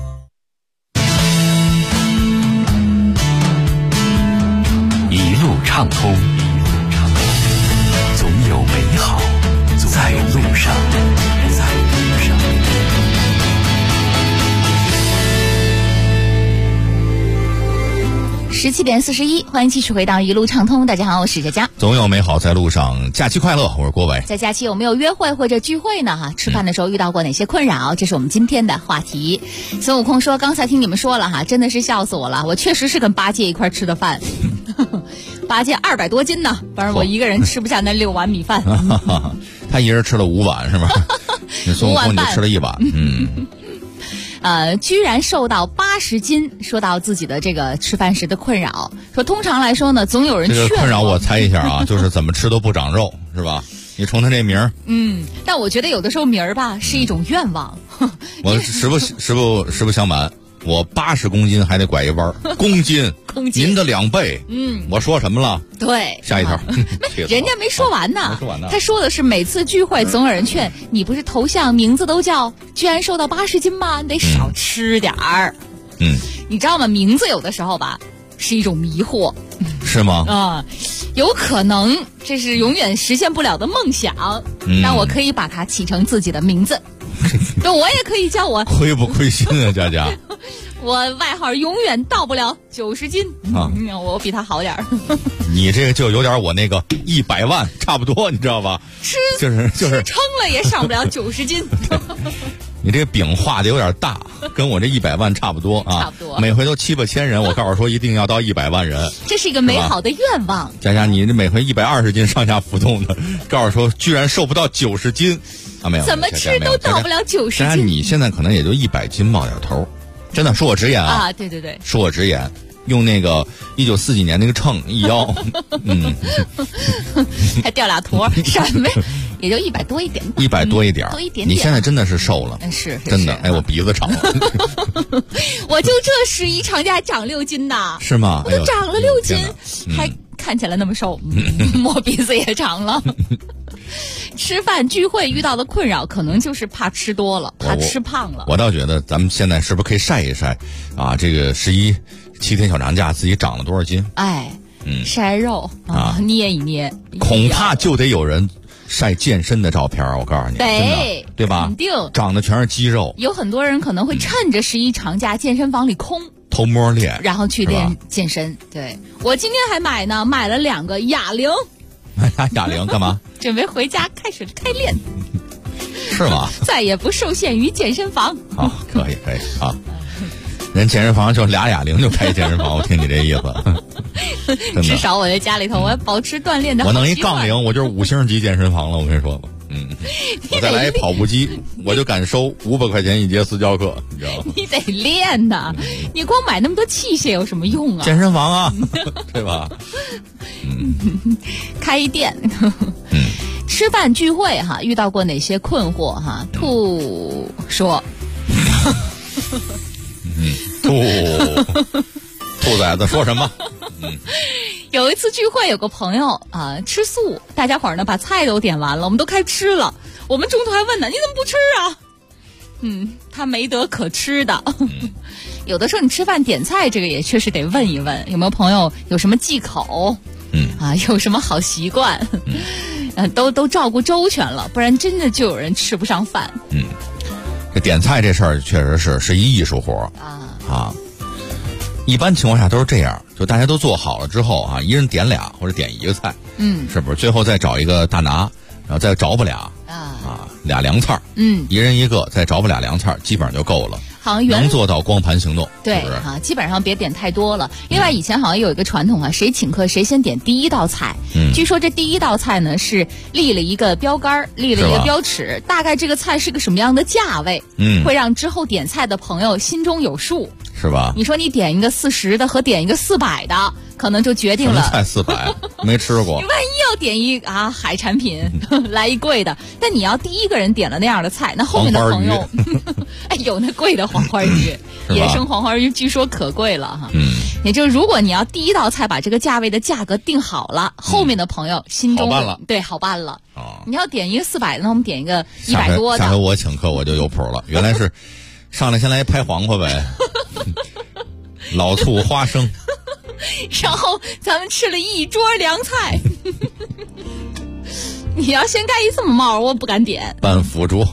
一路畅通，总有美好在路上。 17点41，欢迎继续回到一路畅通。大家好，我是佳佳。 总有美好在路上，假期快乐！我是郭伟。 在假期有没有约会或者聚会呢？吃饭的时候遇到过哪些困扰？这是我们今天的话题。孙悟空说：“刚才听你们说了真的是笑死我了。我确实是跟八戒一块吃的饭，八戒200多斤呢，反正我一个人吃不下那6碗米饭。 他一人吃了5碗是吧？你孙悟空你就吃了1碗。 居然瘦到80斤，说到自己的这个吃饭时的困扰，说通常来说呢，总有人这个困扰我猜一下就是怎么吃都不长肉，是吧？你冲他这名儿， 但我觉得有的时候名儿吧是一种愿望。 我实不相瞒，我80公斤还得拐一弯公斤，您的2倍。我说什么了？ 对， 下一条， 人家没说完呢。 没说完呢。 他说的是每次聚会总有人劝你，不是头像名字都叫，居然瘦到80斤吗？你得少吃点儿。你知道吗？名字有的时候吧是一种迷惑。 是吗？ 有可能这是永远实现不了的梦想。但我可以把它起成自己的名字。那我也可以叫我亏不亏心啊，佳佳？ 我外号永远到不了90斤我比他好点儿。 你这个就有点我那个100万差不多，你知道吧？就是撑了也上不了90斤。 你这个饼画的有点大，跟我这100万差不多啊。 差不多。 每回都7、8千人，我告诉说一定要到100万人。 这是一个美好的愿望。 佳佳，你这每回120斤上下浮动的，告诉说居然瘦不到90斤啊？没有， 怎么吃都到不了90斤。 佳佳，你现在可能也就100斤冒点头。真的，恕我直言啊！ 对对对， 恕我直言，用那个1940几年那个秤一腰， 还掉俩坨，什么？也就100多一点 ，100多一点， 多一点点。 你现在真的是瘦了， 是真的。哎，我鼻子长了， 我就这11长假长6斤呐， 是吗？ 我都长了6斤，还看起来那么瘦，我鼻子也长了。吃饭聚会遇到的困扰，可能就是怕吃多了，怕吃胖了。 我倒觉得咱们现在是不是可以晒一晒啊？这个7天小长假自己长了多少斤？ 晒肉捏一捏， 恐怕就得有人晒健身的照片。我告诉你， 对， 对吧？ 肯定长的全是肌肉。 有很多人可能会趁着11长假健身房里空， 偷摸练， 然后去练健身。对，我今天还买了2个哑铃。 哑铃干嘛？ 准备回家开练。 是吗？ 再也不受限于健身房。 可以啊。人健身房就俩哑铃就开健身房，我听你这意思。 至少我在家里头，我要保持锻炼的好习惯。 我弄一杠铃，我就是5星级健身房了。我跟你说吧，我再来一跑步机，我就敢收500块钱一节私教课，你知道吗？ 你得练呐，你光买那么多器械有什么用啊？ 健身房啊，对吧？ 开一店。吃饭聚会遇到过哪些困惑兔说。 兔崽子说什么？ 有一次聚会，有个朋友吃素，大家伙儿呢把菜都点完了，我们都开吃了。我们中途还问呢，你怎么不吃啊？他没得可吃的。有的时候你吃饭点菜，这个也确实得问一问，有没有朋友有什么忌口？有什么好习惯？都照顾周全了，不然真的就有人吃不上饭。 这点菜这事儿确实是一艺术活一般情况下都是这样，就大家都做好了之后一人点俩或者点一个菜，是不是？最后再找一个大拿，然后再找不俩俩凉菜，一人一个，再找不俩凉菜，基本上就够了。 好像能做到光盘行动， 对是不是基本上别点太多了。另外，以前好像有一个传统谁请客谁先点第一道菜。据说这第一道菜呢是立了一个标杆，立了一个标尺，大概这个菜是个什么样的价位，会让之后点菜的朋友心中有数， 是吧？ 你说你点一个40的和点一个400的，可能就决定了。 什么菜400？没吃过。 你万一要点一海产品，来一贵的，但你要第一个人点了那样的菜，那后面的朋友，有那贵的黄花鱼，野生黄花鱼据说可贵了也就是如果你要第一道菜把这个价位的价格定好了，后面的朋友心中好办了， 对，好办了。你要点一个400的，那我们点一个100多的。 下回我请客我就有谱了，原来是上来先来拍黄瓜呗，老醋花生， 然后咱们吃了一桌凉菜。你要先盖一这么帽，我不敢点。 拌腐竹，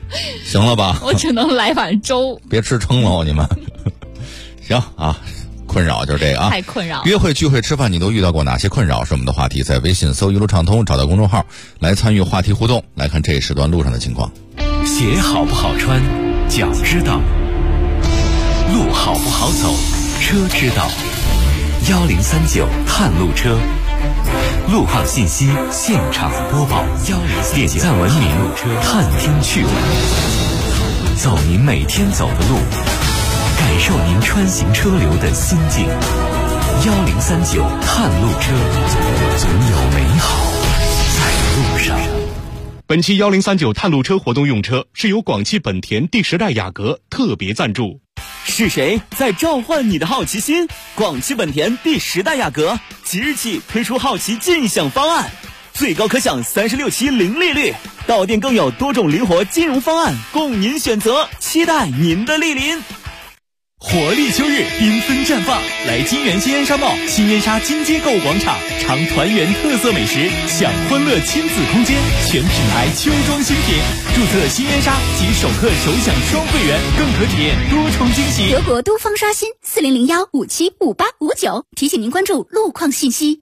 行了吧？ 我只能来碗粥。 别吃撑了你们。行困扰就是这个啊， 太困扰了。 约会、聚会、吃饭，你都遇到过哪些困扰？是我们的话题，在微信搜一路畅通，找到公众号来参与话题互动，来看这一时段路上的情况。 鞋好不好穿，脚知道；路好不好走，车知道。1039探路车，路况信息现场播报，点赞文明，探听趣闻，走您每天走的路，感受您穿行车流的心境。1039探路车，总有美好在路上。 本期1039探路车活动用车是由广汽本田第10代雅阁特别赞助。 是谁在召唤你的好奇心？广汽本田第10代雅阁即日起推出好奇尽享方案，最高可享36期零利率，到店更有多种灵活金融方案供您选择，期待您的莅临。活力秋日缤纷绽放，来金源新烟沙贸新烟沙金街购物广场，尝团圆特色美食，享欢乐亲子空间，全品牌秋装新品。注册新烟沙及首客首享双会员，更可体验多重惊喜。 德国都方刷新4001575859，提醒您关注路况信息。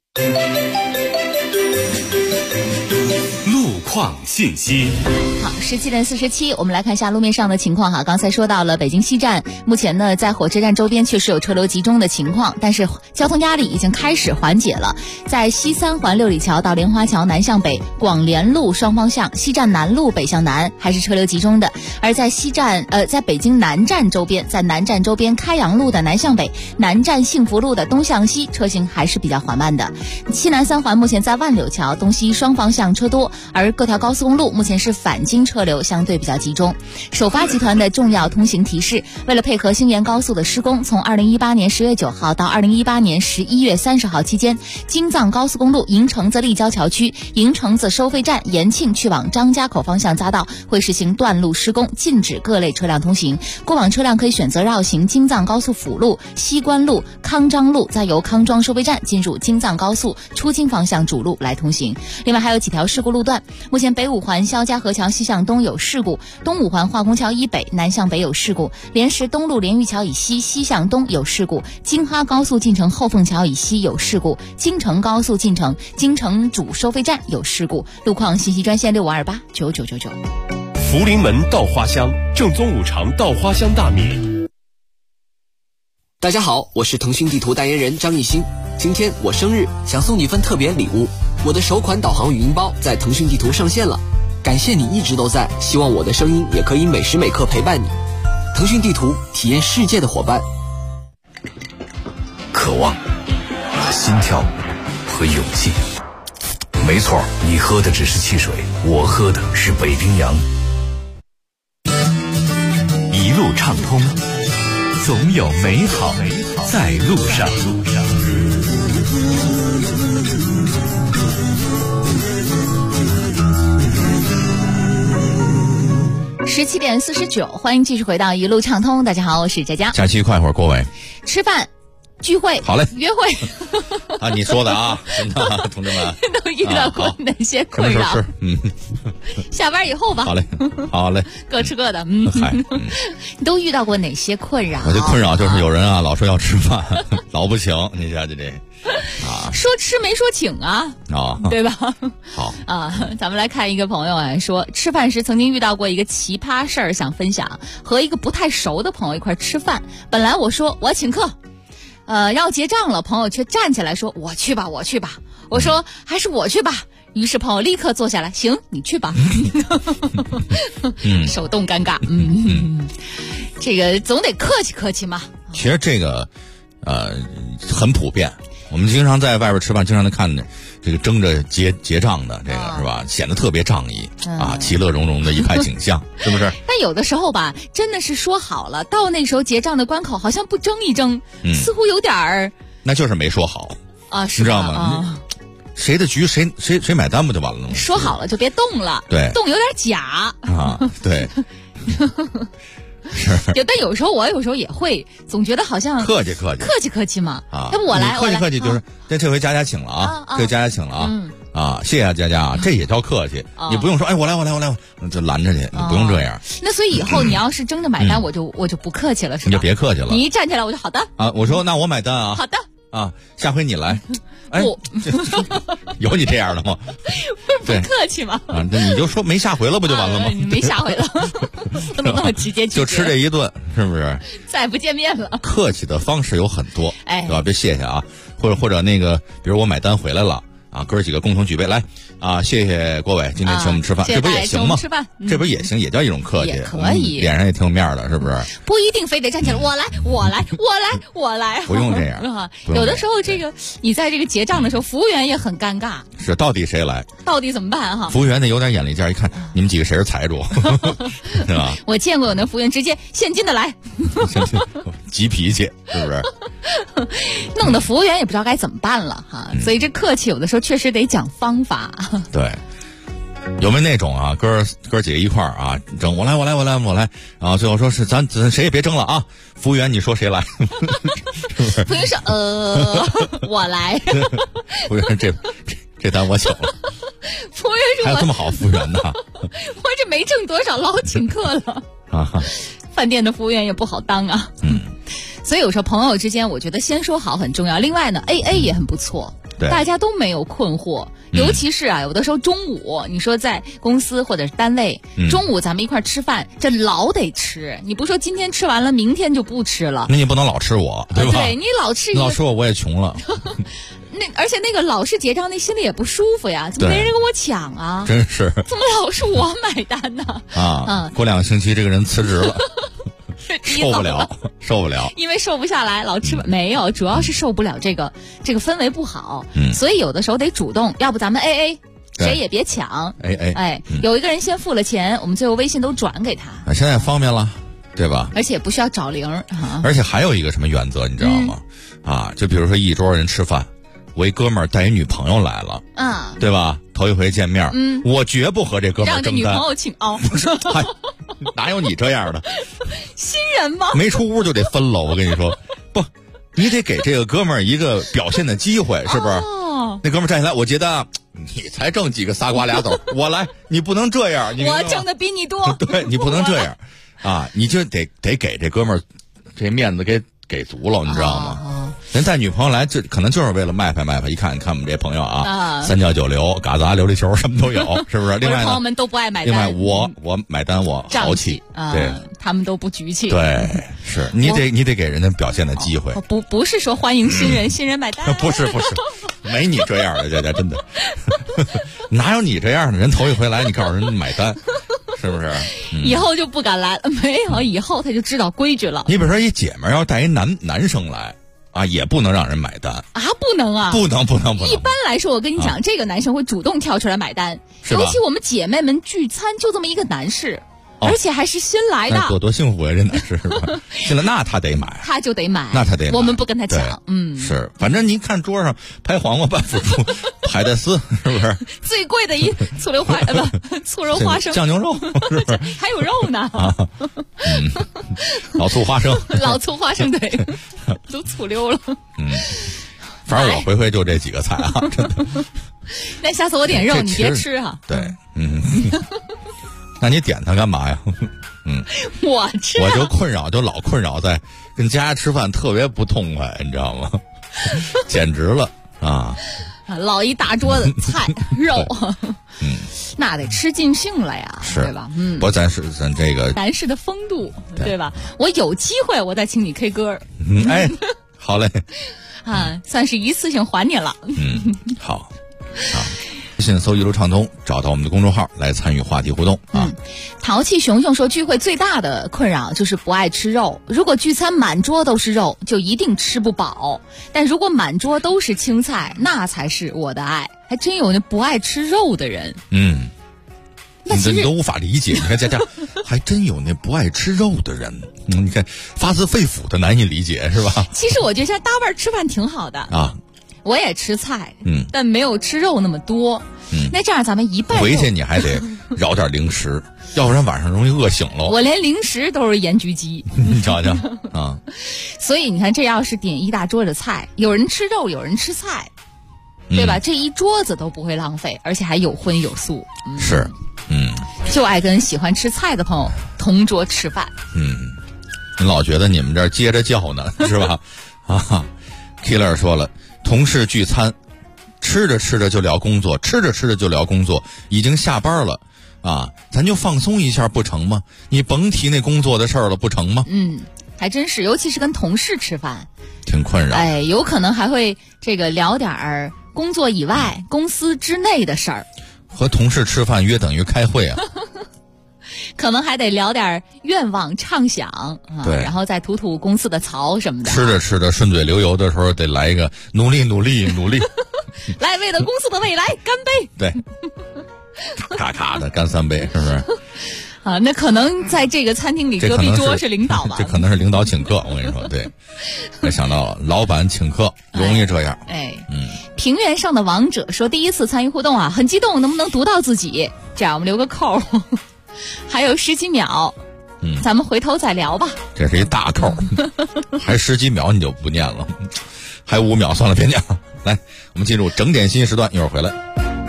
路况信息。 好，17点47，我们来看一下路面上的情况哈。刚才说到了北京西站，目前呢在火车站周边确实有车流集中的情况，但是交通压力已经开始缓解了。在西三环六里桥到莲花桥南向北、广联路双方向、西站南路北向南还是车流集中的。而在在北京南站周边，在南站周边开阳路的南向北、南站幸福路的东向西，车行还是比较缓慢的。西南三环目前在万柳桥东西双方向车多，而各条高速公路目前是返京车流相对比较集中。首发集团的重要通行提示，为了配合兴延高速的施工，从2018年10月9号到2018年11月30号期间，京藏高速公路营城子立交桥区、营城子收费站延庆去往张家口方向匝道会实行断路施工，禁止各类车辆通行。过往车辆可以选择绕行京藏高速辅路、西关路、康庄路，再由康庄收费站进入京藏高速出京方向主路来通行。另外还有几条事故路段，目前北五环肖家河桥西向东有事故，东五环化工桥以北南向北有事故，莲石东路莲玉桥以西西向东有事故，京哈高速进城后凤桥以西有事故，京承高速进城京承主收费站有事故。路况信息专线6528999999。 福临门稻花香，正宗五常稻花香大米。 大家好，我是腾讯地图代言人张艺兴。今天我生日，想送你份特别礼物。我的首款导航语音包在腾讯地图上线了，感谢你一直都在，希望我的声音也可以每时每刻陪伴你。腾讯地图，体验世界的伙伴。 渴望、心跳和勇气。没错，你喝的只是汽水，我喝的是北冰洋。一路畅通，总有美好在路上。 17点49，欢迎继续回到一路畅通。大家好，我是佳佳。 假期愉快，会儿郭伟。 吃饭、聚会， 好嘞， 约会啊，你说的啊，真的，同志们都遇到过哪些困扰？ 什么时候吃？ 下班以后吧。 好嘞，好嘞， 各吃各的。你都遇到过哪些困扰？ 我的困扰就是有人啊，老说要吃饭，老不请，你瞧这啊， 说吃没说请啊，对吧？ 好啊，咱们来看一个朋友说，吃饭时曾经遇到过一个奇葩事儿，想分享。和一个不太熟的朋友一块吃饭，本来我说我请客，要结账了，朋友却站起来说我去吧，我去吧。我说还是我去吧。于是朋友立刻坐下来，行，你去吧。手动尴尬。这个总得客气客气嘛。 其实这个很普遍。我们经常在外边吃饭，经常能看着这个争着结账的，这个是吧？显得特别仗义啊，其乐融融的一派景象，是不是？ 但有的时候吧，真的是说好了，到那时候结账的关口，好像不争一争，似乎有点儿， 那就是没说好啊， 你知道吗？谁的局谁买单不就完了吗？ 说好了就别动了， 对， 动有点假啊，对。 但有时候我也会总觉得好像客气嘛啊， 要不我来客气就是，这回佳佳请了啊，这佳佳请了啊， 啊，谢谢佳佳，这也叫客气。你不用说，哎，我来，就拦着去，你不用这样。 那所以以后你要是争着买单，我就不客气了，是吧？ 你就别客气了。 你一站起来，我就好的。 啊，我说那我买单啊。 好的。 啊，下回你来。哎，有你这样的吗？ 不客气吗？ 啊，那你就说没下回了，不就完了吗？ 没下回了，不能那么直接拒绝。 就吃这一顿，是不是？ 再不见面了。 客气的方式有很多， 哎， 对吧？别谢谢啊，或者那个，比如我买单回来了。啊，哥几个共同举杯来啊！谢谢郭伟今天请我们吃饭，这不也行吗？ 吃饭， 这不也行，也叫一种客气， 也可以， 脸上也挺有面的，是不是？ 不一定非得站起来，我来， 不用这样。 有的时候这个你在这个结账的时候，服务员也很尴尬。 是，到底谁来？ 到底怎么办哈？ 服务员得有点眼力劲儿，一看你们几个谁是财主，是吧？ 我见过有那服务员直接现金的来， 急脾气，是不是？ 弄得服务员也不知道该怎么办了哈。所以这客气有的时候确实得讲方法。 对，有没有那种啊，哥几个一块儿啊争，我来，然后最后说是咱谁也别争了啊，服务员你说谁来？是不是？ 服务员说我来。 服务员这单我请了。 服务员说还有这么好服务员呢？ 我这没挣多少，老请客了啊。 饭店的服务员也不好当啊。所以有时候朋友之间，我觉得先说好很重要。另外呢 ，AA 也很不错。大家都没有困惑，尤其是啊，有的时候中午，你说在公司或者是单位，中午咱们一块吃饭，这老得吃。你不说今天吃完了，明天就不吃了。 那你不能老吃我，对吧？ 对你老吃我也穷了。 而且那个老是结账，那心里也不舒服呀。怎么没人跟我抢啊？ 真是。 怎么老是我买单呢？ 过2个星期这个人辞职了。受不了， 因为瘦不下来，老吃没有，主要是受不了这个氛围不好，所以有的时候得主动，要不咱们 AA， 谁也别抢 AA， 哎，有一个人先付了钱，我们最后微信都转给他， 现在方便了，对吧？ 而且也不需要找零而且还有一个什么原则，你知道吗？就比如说一桌人吃饭，我一哥们儿带一女朋友来了，对吧？头一回见面，我绝不和这哥们儿争单，让这女朋友请不是，哪有你这样的新人吗？ 没出屋就得分了，我跟你说，不，你得给这个哥们儿一个表现的机会，是不是？那哥们儿站起来，我觉得你才挣几个仨瓜俩枣，我来，你不能这样， 我挣的比你多， 对你不能这样啊，你就得给这哥们儿这面子给足了，你知道吗？人带女朋友来，就可能就是为了卖卖，一看我们这朋友啊，三教九流、嘎杂琉璃球什么都有，是不是？另外朋友们都不爱买单。 另外我买单，我豪气，对， 他们都不局气。 对，是你得给人家表现的机会。 不是说欢迎新人买单， 不是，没你这样的，佳佳真的，哪有你这样的人头一回来，你告诉人买单。是不是？ 以后就不敢来了。没有，以后他就知道规矩了。 你比如说，一姐们要带一男生来啊，也不能让人买单啊，不能啊， 不能。 一般来说，我跟你讲，这个男生会主动跳出来买单，尤其我们姐妹们聚餐，就这么一个男士。而且还是新来的， 多幸福呀！这男士是吧？新来那他得买， 他就得买， 那他得买， 我们不跟他抢。 是，反正您看桌上拍黄瓜拌腐竹，海带丝是不是？ 最贵的一醋溜花醋肉花生酱牛肉，是不是？ 还有肉呢。 老醋花生， 对，都醋溜了。 反正我回就这几个菜啊，真的。 那下次我点肉，你别吃啊。 对，那你点它干嘛呀？ 我吃， 我就老困扰在跟家吃饭特别不痛快，你知道吗？简直了啊！ 老一大桌子菜肉，那得吃尽兴了呀，对吧？ 不过咱这个男士的风度，对吧？我有机会我再请你 K 歌。 哎，好嘞， 算是一次性还你了。 好。微信搜一路畅通，找到我们的公众号来参与话题互动啊。 淘气熊熊说，聚会最大的困扰就是不爱吃肉。如果聚餐满桌都是肉，就一定吃不饱；但如果满桌都是青菜，那才是我的爱。还真有那不爱吃肉的人。 你都无法理解。你看佳佳，还真有那不爱吃肉的人。你看发自肺腑的难以理解，是吧？ 其实我觉得搭伴吃饭挺好的啊。我也吃菜，但没有吃肉那么多。那这样咱们一半回去你还得舀点零食，要不然晚上容易饿醒喽。 我连零食都是盐焗鸡， 你瞧瞧啊。 所以你看，这要是点一大桌的菜，有人吃肉，有人吃菜， 对吧？这一桌子都不会浪费，而且还有荤有素。 是， 就爱跟喜欢吃菜的朋友同桌吃饭。 你老觉得你们这儿接着叫呢，是吧？Killer 说了，同事聚餐，吃着吃着就聊工作，吃着吃着就聊工作，已经下班了啊，咱就放松一下不成吗？你甭提那工作的事儿了不成吗？ 还真是，尤其是跟同事吃饭， 挺困扰。 有可能还会聊点儿工作以外、公司之内的事儿。 和同事吃饭约等于开会啊。 可能还得聊点愿望畅想啊， 对， 然后再吐吐公司的槽什么的。 吃着吃着顺嘴流油的时候，得来一个努力努力努力， 来为了公司的未来干杯。 对，咔咔的干3杯，是不是？ 啊，那可能在这个餐厅里隔壁桌是领导吧？ 这可能是领导请客，我跟你说，对。没想到老板请客容易这样。 平原上的王者说，第一次参与互动啊，很激动，能不能读到自己？这样我们留个扣。还有10几秒，咱们回头再聊吧。 这是一大扣，还10几秒你就不念了，还5秒，算了，别念了。来，我们进入整点新时段，一会儿回来。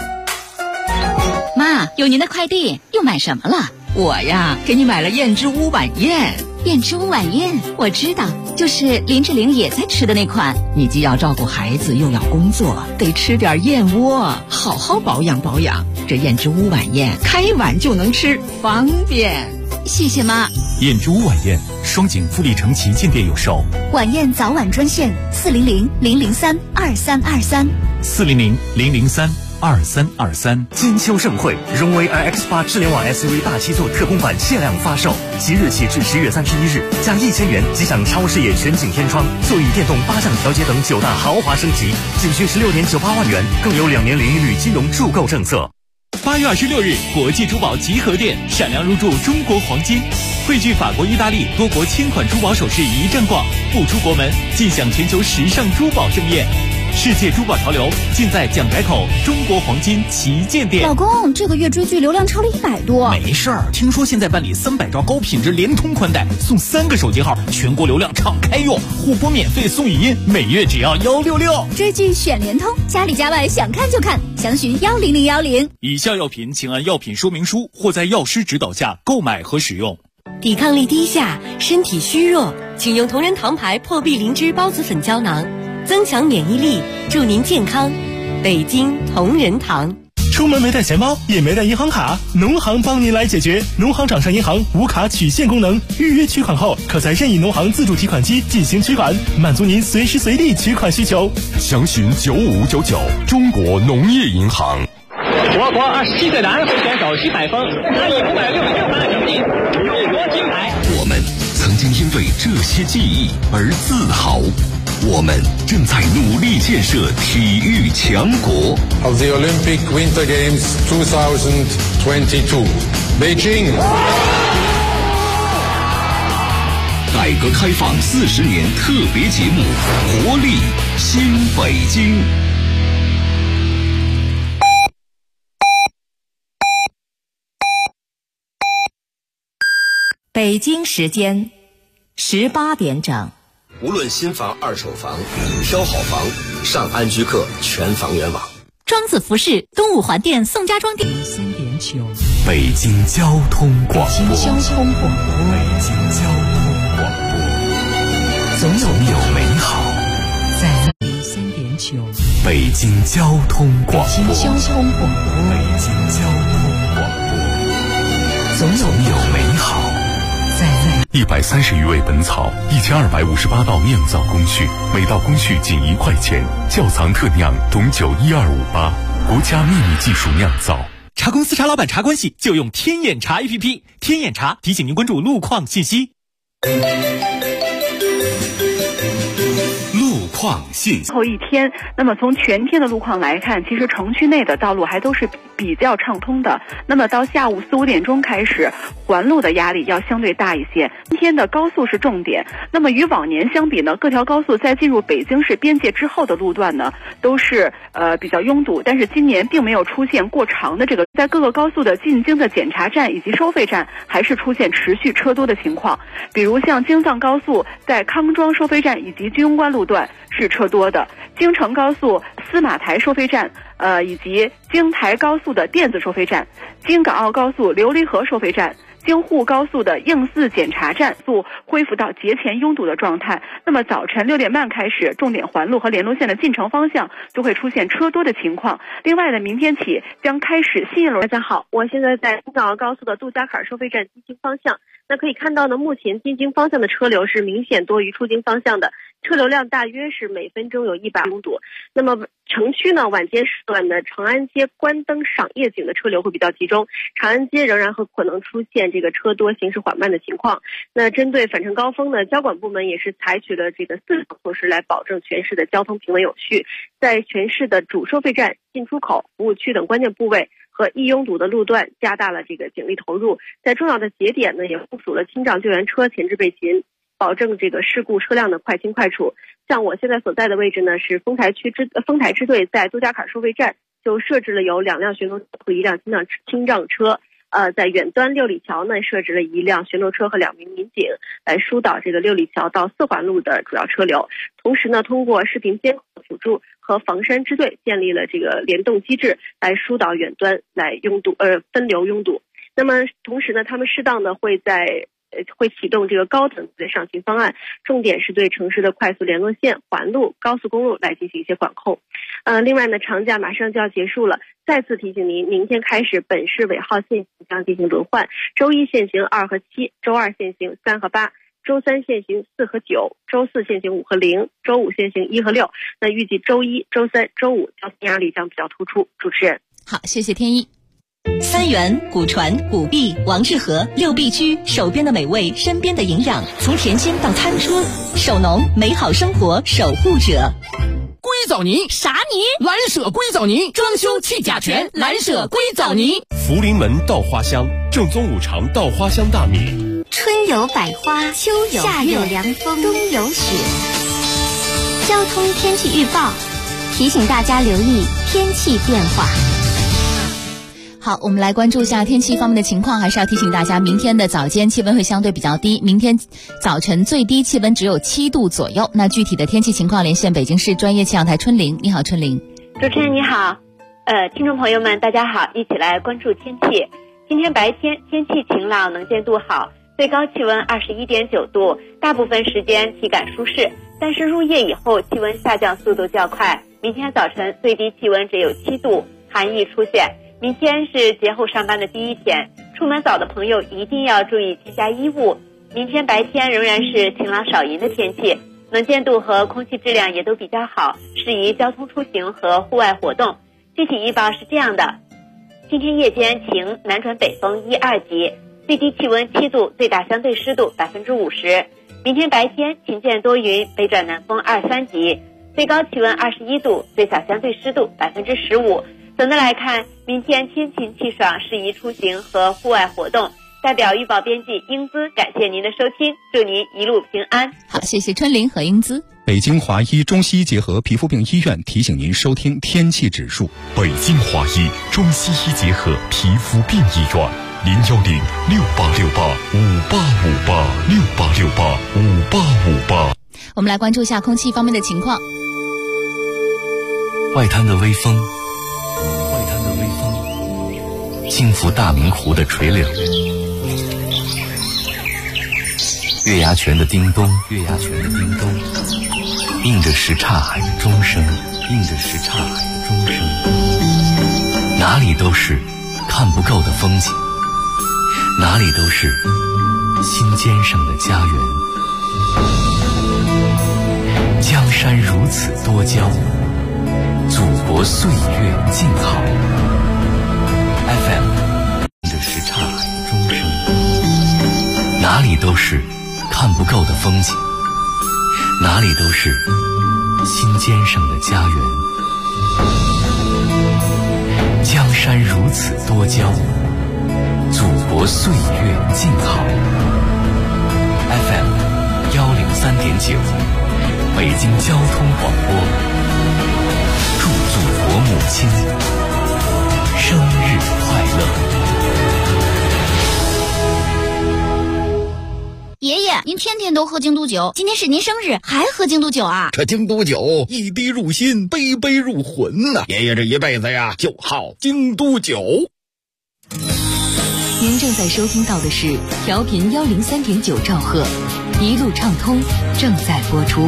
妈，有您的快递，又买什么了？ 我呀，给你买了燕之屋晚宴。 燕之屋晚宴，我知道，就是林志玲也在吃的那款。 你既要照顾孩子，又要工作，得吃点燕窝，好好保养保养。这燕之屋晚宴，开碗就能吃，方便。 谢谢妈。 燕之屋晚宴，双井富力城旗舰店有售。 晚宴早晚专线 400-003-2323。400-003-2323。 金秋盛会，荣威 iX8 智联网 SUV 大7座特供版限量发售，即日起至10月31日，加1000元即享超视野全景天窗、座椅电动8项调节等9大豪华升级，仅需16.98万元，更有2年零利率金融助购政策。 8月26日，国际珠宝集合店闪亮入驻中国黄金，汇聚法国、意大利多国千款珠宝首饰一站逛，不出国门尽享全球时尚珠宝盛宴。世界珠宝潮流尽在蒋宅口中国黄金旗舰店。 老公，这个月追剧流量超了100多。 没事儿，听说现在办理300兆高品质联通宽带，送3个手机号，全国流量敞开用，互播免费送语音，每月只要166。 追剧选联通，家里家外想看就看，详询10010。 以下药品请按药品说明书或在药师指导下购买和使用。 抵抗力低下，身体虚弱，请用同仁堂牌破壁灵芝孢子粉胶囊，增强免疫力，祝您健康。北京同仁堂。 出门没带钱包，也没带银行卡，农行帮您来解决。农行掌上银行无卡取现功能，预约取款后，可在任意农行自助提款机进行取款，满足您随时随地取款需求。 详询9599，中国农业银行。 我国27岁男会选手徐海峰，他以566分的成绩勇夺金牌。 我们曾经因为这些记忆而自豪，我们正在努力建设体育强国。 Of the Olympic Winter Games 2022, Beijing。 改革开放40年特别节目，活力新北京。 北京时间18点整。 无论新房、二手房，挑好房，上安居客全房源网。 庄子服饰东五环店宋家庄店。 3.9。 北京交通广播。 北京交通广播。 北京交通广播。总有美好在3.9。 北京交通广播。 北京交通广播。 北京交通广播。 总有美好。 130余味本草，1258道酿造工序，每道工序仅1块钱。窖藏特酿董酒12588，国家秘密技术酿造。 茶公司茶老板茶关系就用天眼茶 APP， 天眼茶提醒您关注路况信息。 路况信息。 最后一天，那么从全天的路况来看，其实城区内的道路还都是比较畅通的。那么到下午4、5点钟开始，环路的压力要相对大一些。今天的高速是重点，那么与往年相比呢，各条高速在进入北京市边界之后的路段呢，都是比较拥堵，但是今年并没有出现过长的这个，在各个高速的进京的检查站以及收费站还是出现持续车多的情况。比如像京藏高速在康庄收费站以及居庸关路段是车多的，京承高速司马台收费站以及京台高速的电子收费站，京港澳高速琉璃河收费站，京沪高速的应四检查站速恢复到节前拥堵的状态。那么早晨6点半开始，重点环路和联络线的进城方向就会出现车多的情况。另外呢，明天起将开始新一轮。大家好，我现在在京港澳高速的杜家坎收费站进京方向。那可以看到呢，目前进京方向的车流是明显多于出京方向的，车流量大约是每分钟有100拥堵。那么城区呢，晚间时段的长安街关灯赏夜景的车流会比较集中，长安街仍然可能出现这个车多行驶缓慢的情况。那针对返程高峰呢，交管部门也是采取了这个4项措施来保证全市的交通平稳有序。在全市的主收费站、进出口、服务区等关键部位和易拥堵的路段加大了这个警力投入，在重要的节点呢，也部署了清障救援车前置备勤，保证这个事故车辆的快清快处。像我现在所在的位置呢，是丰台支队在杜家坎收费站就设置了有2辆巡逻车和1辆清障车。在远端六里桥呢，设置了1辆巡逻车和2名民警来疏导这个六里桥到4环路的主要车流。同时呢，通过视频监控辅助和房山支队建立了这个联动机制，来疏导远端来分流拥堵。那么同时呢，他们适当的会启动这个高等级的上行方案，重点是对城市的快速联络线、环路、高速公路来进行一些管控。另外呢，长假马上就要结束了，再次提醒您，明天开始本市尾号限行将进行轮换，周一限行2和7，周二限行3和8，周三限行4和9，周四限行5和0，周五限行1和6。那预计周一、周三、周五交通压力将比较突出。主持人， 好，谢谢天一。 三元、古传、古碧、王致和6必居，手边的美味，身边的营养，从甜心到餐桌，手农美好生活守护者。 硅藻泥啥泥？ 蓝舍硅藻泥，装修去甲醛，蓝舍硅藻泥。 福临门稻花香，正宗五常稻花香大米。 春有百花，秋有夏有凉风，冬有雪。交通天气预报提醒大家留意天气变化。 好，我们来关注一下天气方面的情况，还是要提醒大家，明天的早间气温会相对比较低，明天早晨最低气温只有7度左右。那具体的天气情况，连线北京市专业气象台春玲。你好，春玲。 主持人你好，听众朋友们大家好，一起来关注天气。今天白天天气晴朗，能见度好，最高气温21.9度，大部分时间体感舒适，但是入夜以后气温下降速度较快，明天早晨最低气温只有7度，寒意出现。明天是节后上班的第一天，出门早的朋友一定要注意添加衣物。明天白天仍然是晴朗少云的天气，能见度和空气质量也都比较好，适宜交通出行和户外活动。具体预报是这样的：今天夜间晴，南转北风1、2级，最低气温7度，最大相对湿度50%。明天白天晴间多云，北转南风2、3级，最高气温21度，最小相对湿度15%。总的来看，明天天晴气爽，适宜出行和户外活动。代表预报编辑英姿感谢您的收听，祝您一路平安。 好，谢谢春玲和英姿。 北京华医中西医结合皮肤病医院提醒您收听天气指数。 北京华医中西医结合皮肤病医院，010-6868-5858，6868-5858。 我们来关注一下空气方面的情况。 外滩的微风轻拂大明湖的垂柳，月牙泉的叮咚，映着什刹海的钟声，哪里都是看不够的风景，哪里都是心尖上的家园。江山如此多娇，祖国岁月静好。FM 映着什刹海的钟声，哪里都是看不够的风景，哪里都是心尖上的家园。 江山如此多娇，祖国岁月静好。FM 103.9，北京交通广播，祝祖国母亲生日快乐。 爷爷，您天天都喝京都酒，今天是您生日还喝京都酒啊？ 这京都酒一滴入心，杯杯入魂呐！爷爷这一辈子呀，就好京都酒。 您正在收听到的是调频103.9兆赫，一路畅通正在播出。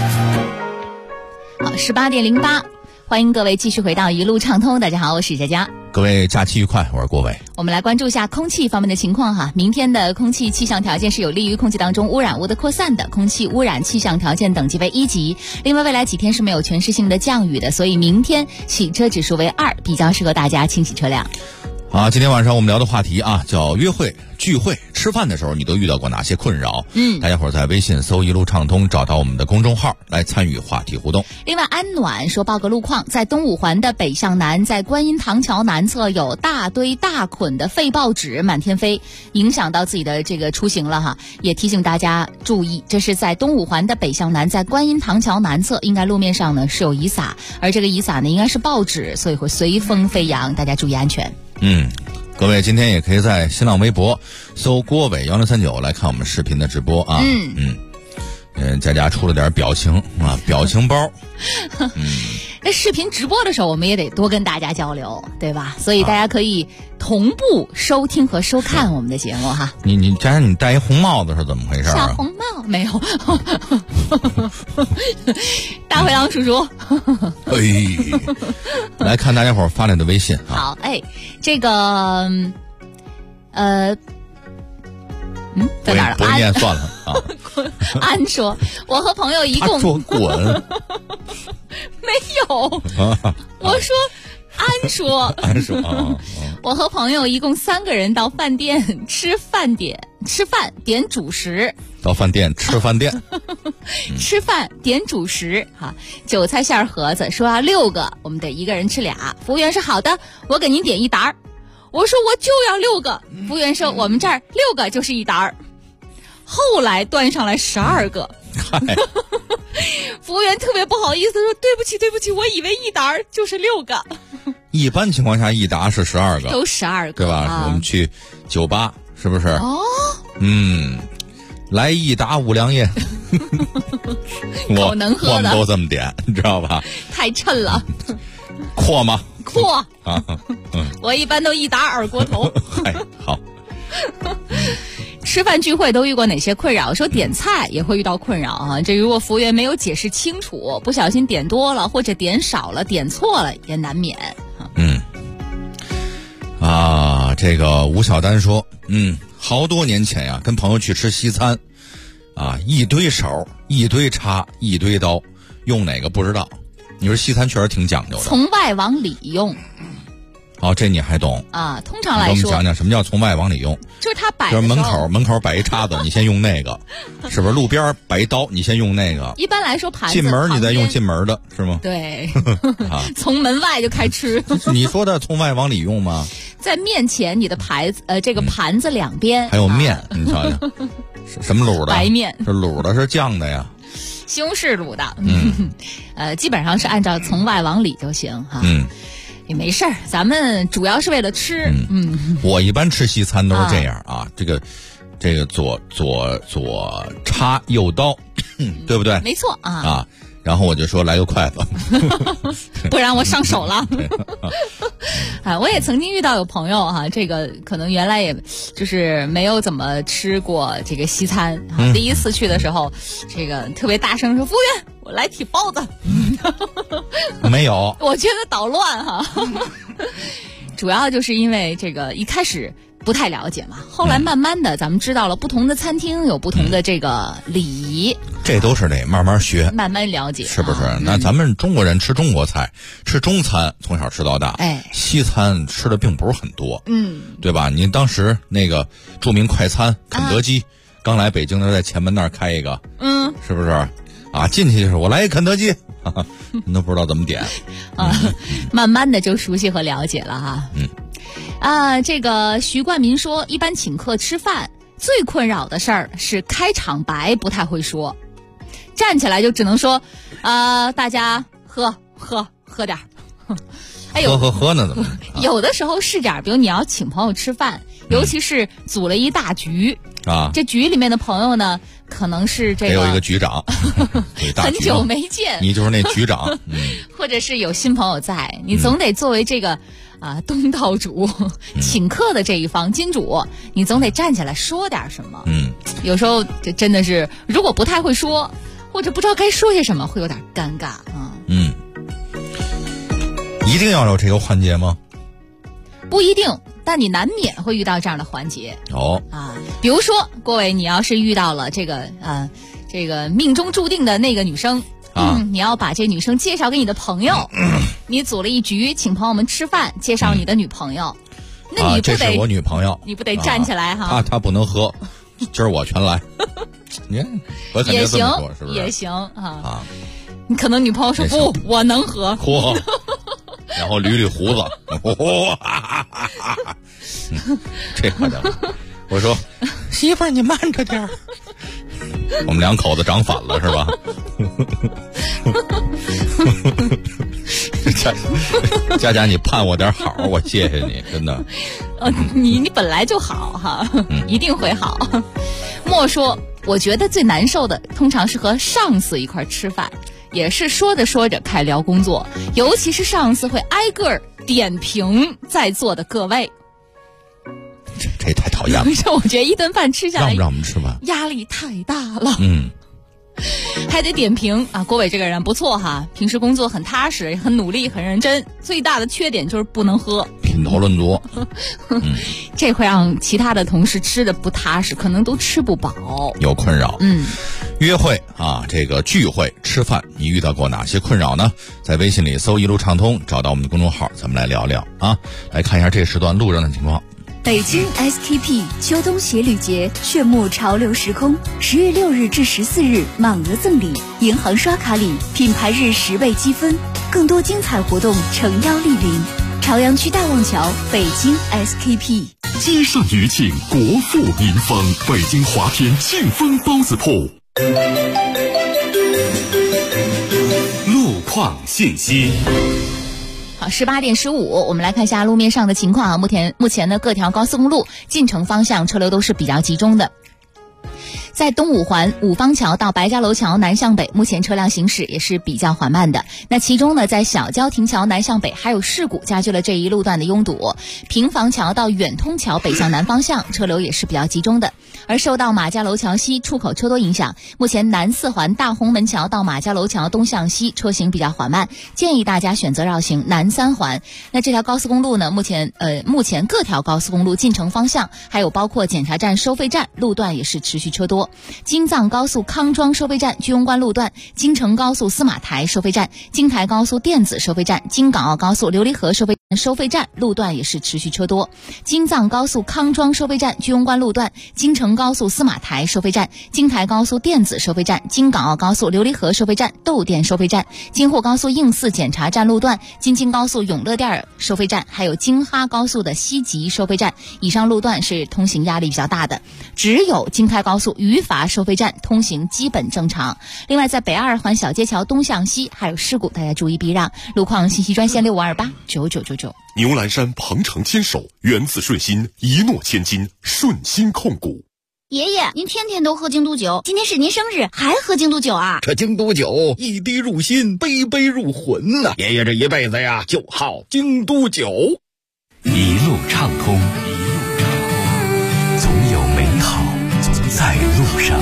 好，18点08，欢迎各位继续回到一路畅通。大家好，我是佳佳。 各位假期愉快，我是郭伟。 我们来关注一下空气方面的情况哈。明天的空气气象条件是有利于空气当中污染物的扩散的，空气污染气象条件等级为1级。另外，未来几天是没有全市性的降雨的，所以明天洗车指数为2，比较适合大家清洗车辆。 好，今天晚上我们聊的话题啊，叫约会、聚会、吃饭的时候，你都遇到过哪些困扰？大家伙在微信搜一路畅通，找到我们的公众号来参与话题互动。 另外，安暖说报个路况，在东五环的北向南，在观音堂桥南侧有大堆大捆的废报纸满天飞，影响到自己的这个出行了哈，也提醒大家注意，这是在东五环的北向南，在观音堂桥南侧，应该路面上呢是有雨伞，而这个雨伞呢应该是报纸，所以会随风飞扬，大家注意安全。 各位今天也可以在新浪微博搜郭伟1039来看我们视频的直播啊。佳佳出了点表情啊，表情包。 那视频直播的时候，我们也得多跟大家交流，对吧？所以大家可以同步收听和收看我们的节目哈。 你佳佳，你戴一红帽子是怎么回事啊？ 小红帽没有。大灰狼叔叔。 来看大家伙发来的微信啊。 好，这个在哪儿？ 不念算了啊。 安说，我和朋友一共。 他说滚。 没有。我说。安说，我和朋友一共3个人到饭店吃饭点主食。 到饭店吃饭店， 吃饭点主食哈，韭菜馅盒子说要6个，我们得1个人吃2。服务员说好的，我给您点1沓。我说我就要6个，服务员说我们这儿6个就是1沓。后来端上来12个。服务员特别不好意思说对不起，我以为1沓就是6个。 一般情况下1沓是12个， 都12个， 对吧？我们去酒吧是不是？来1打5粮液。 我能喝的， 我们都这么点，你知道吧？ 太衬了。 阔吗？ 阔啊。我一般都1打二锅头。 好。 吃饭聚会都遇过哪些困扰？说点菜也会遇到困扰啊。这如果服务员没有解释清楚，不小心点多了或者点少了、点错了，也难免。 这个吴小丹说，好多年前呀，跟朋友去吃西餐，一堆勺、一堆叉、一堆刀，用哪个不知道。你说西餐确实挺讲究的， 从外往里用。 这你还懂啊？通常来说， 给我们讲讲什么叫从外往里用？ 就是他摆， 就是门口摆一叉子，你先用那个，是不是？路边摆一刀，你先用那个。 一般来说，盘子进门你再用进门的，是吗？ 对。从门外就开吃。 你说的从外往里用吗？ 在面前，你的这个盘子两边还有面，你瞧瞧，什么卤的？ 白面是卤的，是酱的呀？ 西红柿卤的。基本上是按照从外往里就行哈。也没事儿，咱们主要是为了吃。 我一般吃西餐都是这样啊，这个左叉右刀，对不对？ 没错啊。 然后我就说来个筷子， 不然我上手了。我也曾经遇到有朋友哈，这个可能原来也就是没有怎么吃过这个西餐，第一次去的时候，这个特别大声说：“服务员，我来屉包子。” 没有， 我觉得捣乱哈。主要就是因为这个一开始不太了解嘛，后来慢慢的咱们知道了不同的餐厅有不同的这个礼仪， 这都是得慢慢学， 慢慢了解， 是不是？那咱们中国人吃中国菜，吃中餐从小吃到大，西餐吃的并不是很多，对吧？您当时那个著名快餐肯德基，刚来北京的在前门那儿开一个，是不是？进去就是我来一肯德基你都不知道怎么点慢慢的就熟悉和了解了哈。这个徐冠民说，一般请客吃饭最困扰的事儿是开场白不太会说，站起来就只能说大家喝点喝呢怎么有的时候是这样，比如你要请朋友吃饭，尤其是组了一大局这局里面的朋友呢可能是这个有一个局长很久没见， 你就是那局长或者是有新朋友在，你总得作为这个东道主请客的这一方金主，你总得站起来说点什么有时候这真的是如果不太会说，或者不知道该说些什么，会有点尴尬一定要有这个环节吗？ 不一定，但你难免会遇到这样的环节比如说郭伟，你要是遇到了这个命中注定的那个女生你要把这女生介绍给你的朋友你组了一局请朋友们吃饭，介绍你的女朋友那你不得这是我女朋友， 你不得站起来她不能喝今儿我全来我肯定这么说是不是也行你可能女朋友说不我能喝然后捋捋胡子这可的我说媳妇儿你慢着点我们两口子长反了是吧佳你盼我点好，我谢谢你真的你本来就好一定会好莫说我觉得最难受的通常是和上司一块吃饭，也是说着说着开聊工作，尤其是上司会挨个点评在座的各位， 这太讨厌了我觉得一顿饭吃下来让不让我们吃饭压力太大了还得点评郭伟这个人不错平时工作很踏实很努力很认真，最大的缺点就是不能喝， 品头论足这会让其他的同事吃的不踏实，可能都吃不饱， 有困扰约会这个聚会吃饭你遇到过哪些困扰呢？在微信里搜一路畅通，找到我们的公众号，咱们来聊聊来看一下这时段路上的情况。 北京 SKP 秋冬鞋履节炫目潮流时空，10月6日至14日满额赠礼，银行刷卡礼，品牌日10倍积分，更多精彩活动诚邀莅临。朝阳区大望桥，北京 SKP。 积善余庆，国富民丰，北京华天庆丰包子铺。 路况信息。 好，18点15，我们来看一下路面上的情况目前呢，各条高速公路进城方向车流都是比较集中的。在东五环五方桥到白家楼桥南向北，目前车辆行驶也是比较缓慢的。那其中呢，在小郊亭桥南向北还有事故，加剧了这一路段的拥堵。平房桥到远通桥北向南方向车流也是比较集中的。而受到马家楼桥西出口车多影响，目前南四环大红门桥到马家楼桥东向西车行比较缓慢，建议大家选择绕行南三环。那这条高速公路呢，目前各条高速公路进城方向，还有包括检查站、收费站路段也是持续车多。京藏高速康庄收费站、居庸关路段、京承高速司马台收费站、京台高速电子收费站、京港澳高速琉璃河收费站路段也是持续车多。京藏高速康庄收费站、居庸关路段、京承高速司马台收费站、京台高速电子收费站、京港澳高速琉璃河收费站、窦店收费站、京沪高速应四检查站路段、京津高速永乐店收费站，还有京哈高速的西吉收费站，以上路段是通行压力比较大的。只有京开高速榆筏收费站通行基本正常。另外，在北二环小街桥东向西还有事故，大家注意避让。路况信息专线65289999。 牛栏山鹏程牵手，原子顺心，一诺千金，顺心控股。 爷爷，您天天都喝京都酒，今天是您生日，还喝京都酒啊？ 这京都酒一滴入心，杯杯入魂呐！爷爷这一辈子呀，就好京都酒。 一路畅通，总有美好在路上。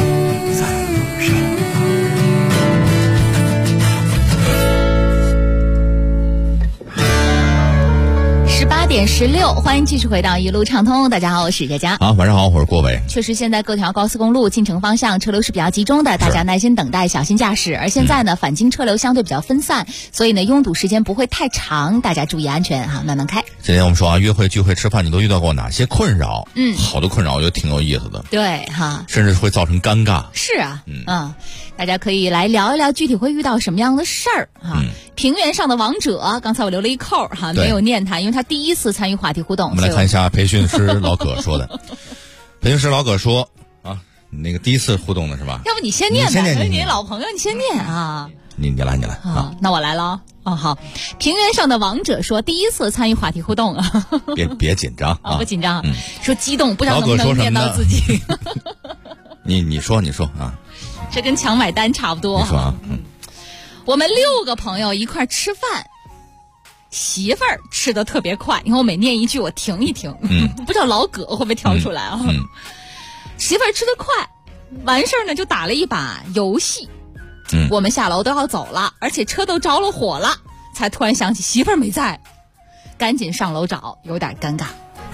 18 点16，欢迎继续回到一路畅通。大家好，我是佳佳。 好，晚上好，我是郭伟。 确实，现在各条高速公路进城方向车流是比较集中的，大家耐心等待，小心驾驶。而现在呢，返京车流相对比较分散，所以呢，拥堵时间不会太长，大家注意安全哈，慢慢开。 今天我们说啊，约会、聚会、吃饭，你都遇到过哪些困扰？好多困扰，我觉得挺有意思的。 对哈， 甚至会造成尴尬。 是啊，大家可以来聊一聊具体会遇到什么样的事儿哈。平原上的王者，刚才我留了一扣哈，没有念他，因为他第一次参与话题互动。 我们来看一下培训师老葛说的。培训师老葛说啊，那个第一次互动的是吧？ 要不你先念吧， 因为你老朋友，你先念啊。 你来啊，那我来了啊。好，平原上的王者说第一次参与话题互动啊。 别紧张啊， 不紧张，说激动，不知道能不能念到自己。 你说啊。 这跟抢买单差不多。 你说啊， 我们6个朋友一块吃饭，媳妇儿吃的特别快。你看我每念一句，我停一停，不知道老葛会不会跳出来啊？媳妇儿吃的快，完事儿呢就打了一把游戏。我们下楼都要走了，而且车都着了火了，才突然想起媳妇儿没在，赶紧上楼找，有点尴尬。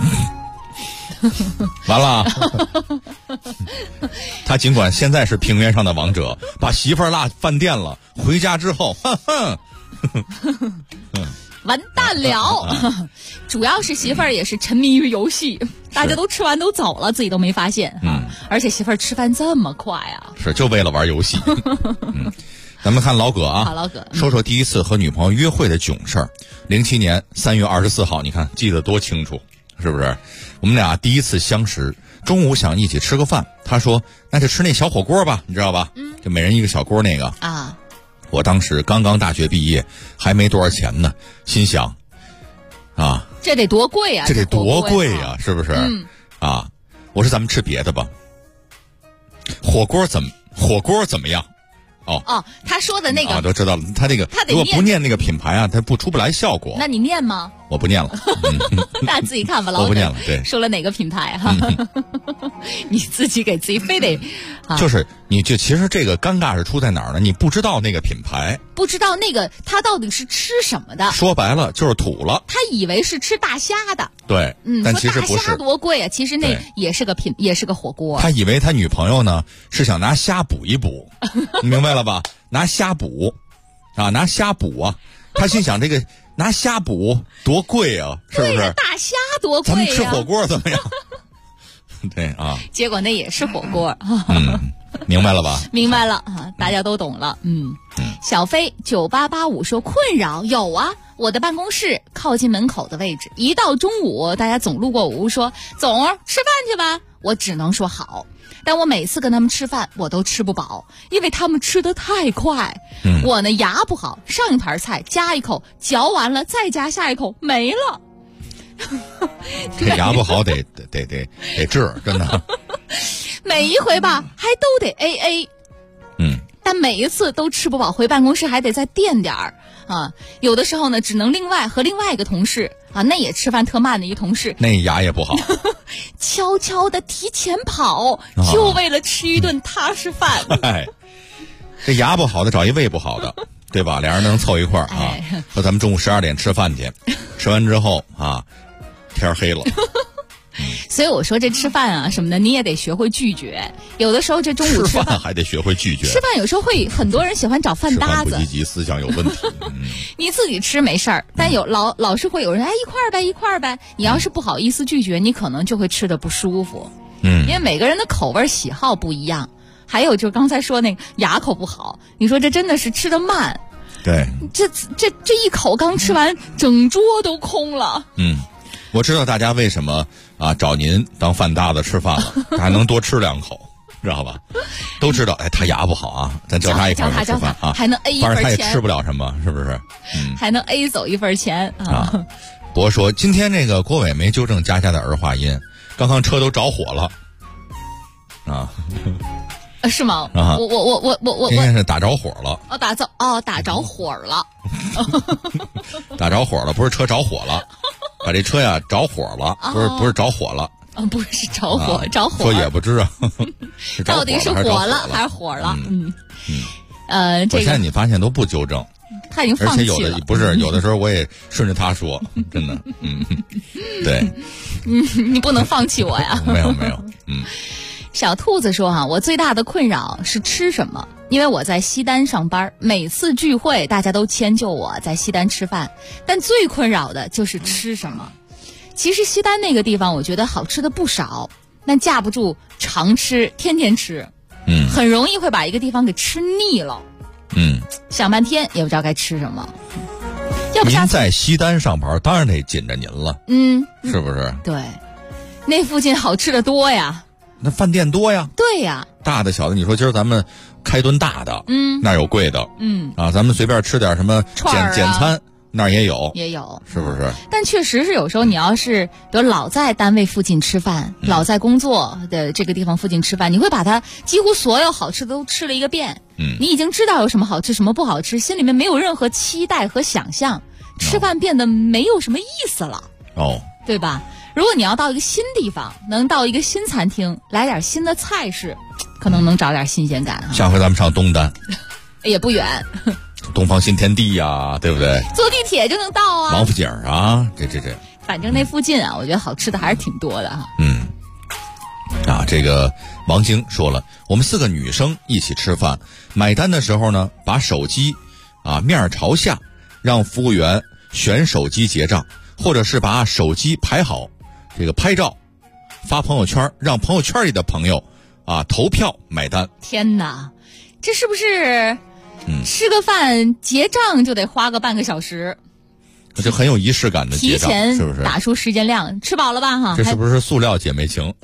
完了，他尽管现在是平原上的王者，把媳妇儿落饭店了，回家之后， 完蛋了。主要是媳妇儿也是沉迷于游戏，大家都吃完都走了，自己都没发现。而且媳妇儿吃饭这么快啊， 是就为了玩游戏。咱们看老葛啊， 好，老葛说说第一次和女朋友约会的囧事儿。07年3月24号，你看记得多清楚，是不是？我们俩第一次相识，中午想一起吃个饭，他说那就吃那小火锅吧，你知道吧？就每人一个小锅那个啊。 我当时刚刚大学毕业，还没多少钱呢，心想啊， 这得多贵啊！ 这得多贵啊，是不是？啊，我说咱们吃别的吧。火锅怎么样？哦， 他说的那个都知道了。他这个如果不念那个品牌啊，他出不来效果。 那你念吗？ 我不念了。 那自己看吧，老我不念了。对， 说了哪个品牌哈？你自己给自己非得， 就是你就其实这个尴尬是出在哪儿呢？你不知道那个品牌， 不知道那个他到底是吃什么的。 说白了就是土了。 他以为是吃大虾的。 对，但其实不是。 大虾多贵啊！其实那也是个火锅。 他以为他女朋友呢是想拿虾补一补，你明白了吧？拿虾补啊，拿虾补啊！他心想这个拿虾补多贵啊，是不是？ 大虾多贵呀！ 咱们吃火锅怎么样？对啊。 结果那也是火锅。 明白了吧？ 明白了啊，大家都懂了。小飞9885说困扰有啊，我的办公室靠近门口的位置，一到中午大家总路过我屋说总吃饭去吧，我只能说好。但我每次跟他们吃饭我都吃不饱，因为他们吃得太快。我呢牙不好，上一盘菜夹一口，嚼完了再夹下一口没了。 这牙不好得治，真的。 每一回吧还都得 AA。但每一次都吃不饱，回办公室还得再垫点儿啊。有的时候呢，只能和另外一个同事啊，那也吃饭特慢的一同事， 那牙也不好， 悄悄的提前跑，就为了吃一顿踏实饭。 这牙不好的找一胃不好的，对吧？俩人能凑一块儿啊。说咱们中午12点吃饭去，吃完之后啊，天黑了。 所以我说这吃饭啊什么的，你也得学会拒绝。有的时候这中午吃饭还得学会拒绝。 吃饭有时候会很多人喜欢找饭搭子， 吃饭不积极，思想有问题。 你自己吃没事儿，但老是会有人一块儿呗。你要是不好意思拒绝，你可能就会吃得不舒服。因为每个人的口味喜好不一样。还有就是刚才说那个牙口不好，你说这真的是吃得慢。 对， 这一口刚吃完，整桌都空了。 我知道大家为什么啊找您当饭搭子吃饭了，还能多吃2口，知道吧？都知道，他牙不好啊，咱叫他一块儿吃饭啊， 还能 A 一份钱， 反正他也吃不了什么，是不是？ 还能 A 走一份钱啊。 不过说今天这个郭伟没纠正佳佳的儿化音，刚刚车都着火了啊。 是吗？我应该是打着火了。 打着火了。 打着火了，不是车着火了，把这车呀着火了，不是着火了。 不是着火，着火。 说也不知道， 到底是火了还是火了？ 我现在你发现都不纠正， 他已经放弃了。 而且有的不是，有的时候我也顺着他说，真的，对， 你不能放弃我呀。 没有， 小兔子说我最大的困扰是吃什么，因为我在西单上班，每次聚会大家都迁就我在西单吃饭，但最困扰的就是吃什么。其实西单那个地方我觉得好吃的不少，但架不住常吃，天天吃，很容易会把一个地方给吃腻了，想半天也不知道该吃什么。要不您在西单上班，当然得紧着您了，是不是？ 对，那附近好吃的多呀， 那饭店多呀， 对呀， 大的小的，你说今儿咱们开顿大的，那有贵的，咱们随便吃点什么简餐，那儿也有，是不是？ 但确实是有时候你要是比如老在单位附近吃饭，老在工作的这个地方附近吃饭，你会把它几乎所有好吃的都吃了一个遍，你已经知道有什么好吃什么不好吃，心里面没有任何期待和想象，吃饭变得没有什么意思了，对吧？如果你要到一个新地方，能到一个新餐厅，来点新的菜式，可能能找点新鲜感。 下回咱们上东单， 也不远， 东方新天地呀，对不对？ 坐地铁就能到啊。 王府井啊，这， 反正那附近啊，我觉得好吃的还是挺多的哈。 这个王晶说了，我们4个女生一起吃饭，买单的时候呢，把手机面朝下，让服务员选手机结账，或者是把手机排好，这个拍照发朋友圈，让朋友圈里的朋友投票买单。 天哪，这是不是吃个饭结账就得花个半个小时？ 就很有仪式感的结账，是不是？ 打出时间量，吃饱了吧哈？ 这是不是塑料姐妹情？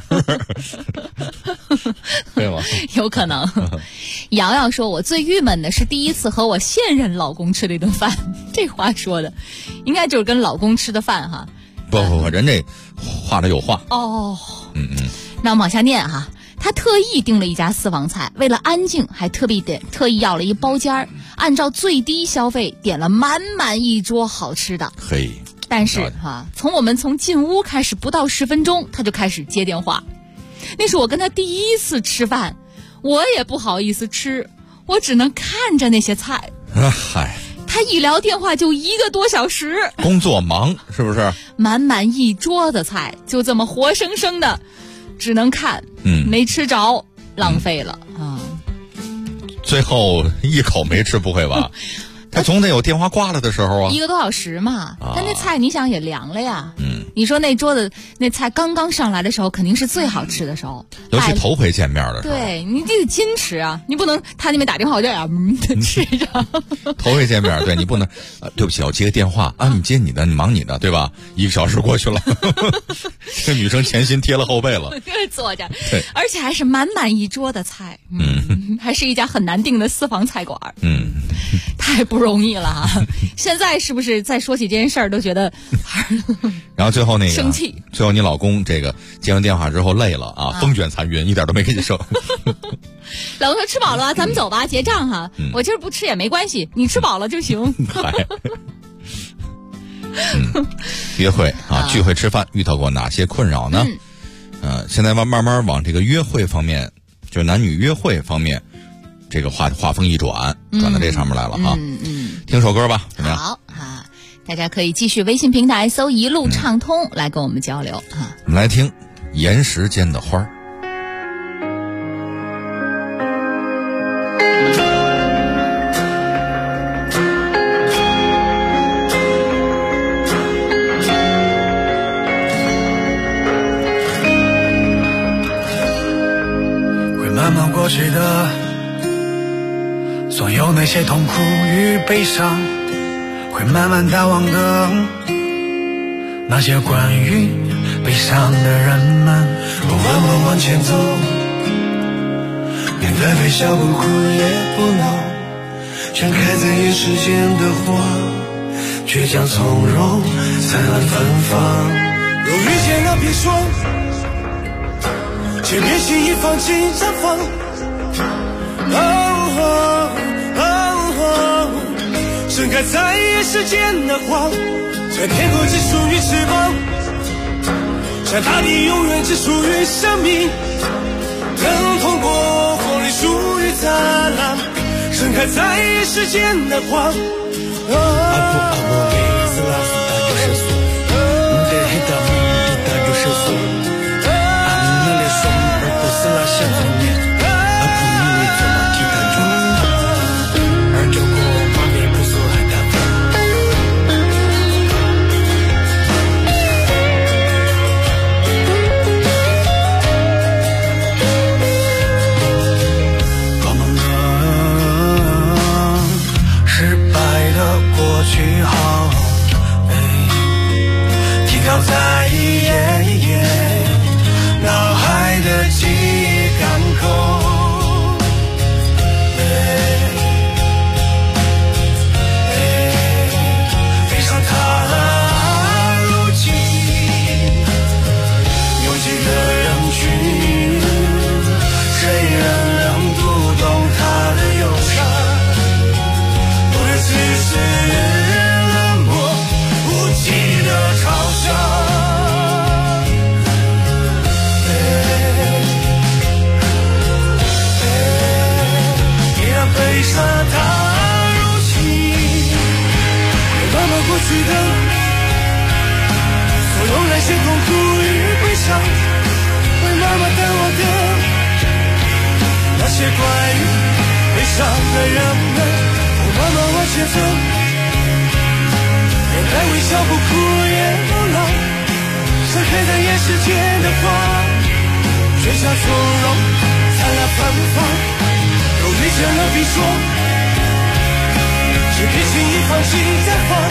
对吗？ 有可能。瑶瑶说，我最郁闷的是第一次和我现任老公吃了一顿饭，这话说的，应该就是跟老公吃的饭哈。 不，人这话里有话。 那我们往下念哈。他特意订了一家私房菜，为了安静还特意要了一包间儿，按照最低消费点了满满一桌好吃的。但是从进屋开始不到10分钟，他就开始接电话。那是我跟他第一次吃饭，我也不好意思吃，我只能看着那些菜。他一聊电话就1个多小时， 工作忙是不是？ 满满一桌的菜就这么活生生的只能看，没吃着，浪费了最后一口没吃，不会吧？他总得有电话挂了的时候 1个多小时嘛，但那菜你想也凉了呀。你说那桌子那菜刚刚上来的时候，肯定是最好吃的时候， 尤其头回见面的时候。 对，你得矜持啊，你不能他那边打电话我就吃着。 头回见面，对你不能对不起，我接个电话你接你的，你忙你的，对吧？1个小时过去了，这个女生前心贴了后背了， 坐着，对，而且还是满满一桌的菜，还是一家很难订的私房菜馆，太不容易了哈。现在是不是再说起这件事儿都觉得然后最后那个生气， 最后你老公这个接完电话之后累了风卷残云，一点都没给你剩。 老公说吃饱了咱们走吧，结账哈。我今儿不吃也没关系，你吃饱了就行。 约会聚会吃饭遇到过哪些困扰呢？现在慢慢往这个约会方面，就是男女约会方面，这个话锋一转，转到这上面来了啊。听首歌吧，怎么样？ 好大家可以继续微信平台搜一路畅通来跟我们交流我们来听岩石间的花儿。 会慢慢过去的所有那些痛苦与悲伤，会慢慢淡忘的那些关于悲伤的人们，我慢慢往前走，面对微笑不哭也不闹，像开在人世间的花，倔强从容灿烂芬芳。若遇见了别说，且别轻易放弃绽放。盛开在人世间的花，这天空只属于翅膀，像大地永远只属于生命，能通过火里属于灿烂，盛盛开在时间的花。阿布阿布雷斯拉斯达就是索，这黑达米达就是索，阿那里双而不是拉线方面，阿布米里做马吉他中，而就过马里不说还大方。光芒失败的过去好，停靠在脑海的记忆港口。悲伤它如今拥挤的人群，谁人读懂它的忧伤？不能只是冷漠无情的嘲笑。悲伤它如今有妈妈过去的所有那些痛苦与悲伤，为妈妈带我的那些关于悲伤的人们，我妈妈往前走，眼带微笑不哭也不老，盛开在夜世间的花，雪下从容灿烂芬芳。都遇见了别说，只别轻易放弃再放。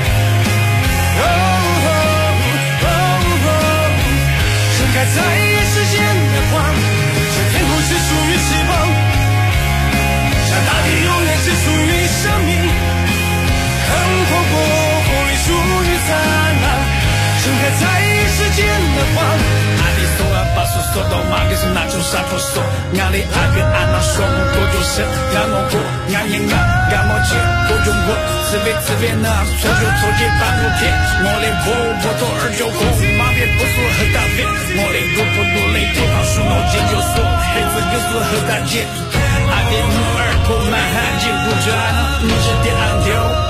盛开在夜之间的花，这天空只属于翅膀，这大地永远只属于生命。很空过后里属于灿烂，盛开在夜之间的花。把所说的话给是那种沙婆说，俺的爱跟俺那说不就是俺我过，俺也俺我接不用过，自别那错就错结半不骗，我的不多而就过，马别不说很大变，我的路不路累地方属我研究所，黑子有时很大见，爱的女儿不满汉进不转，你是点安丢。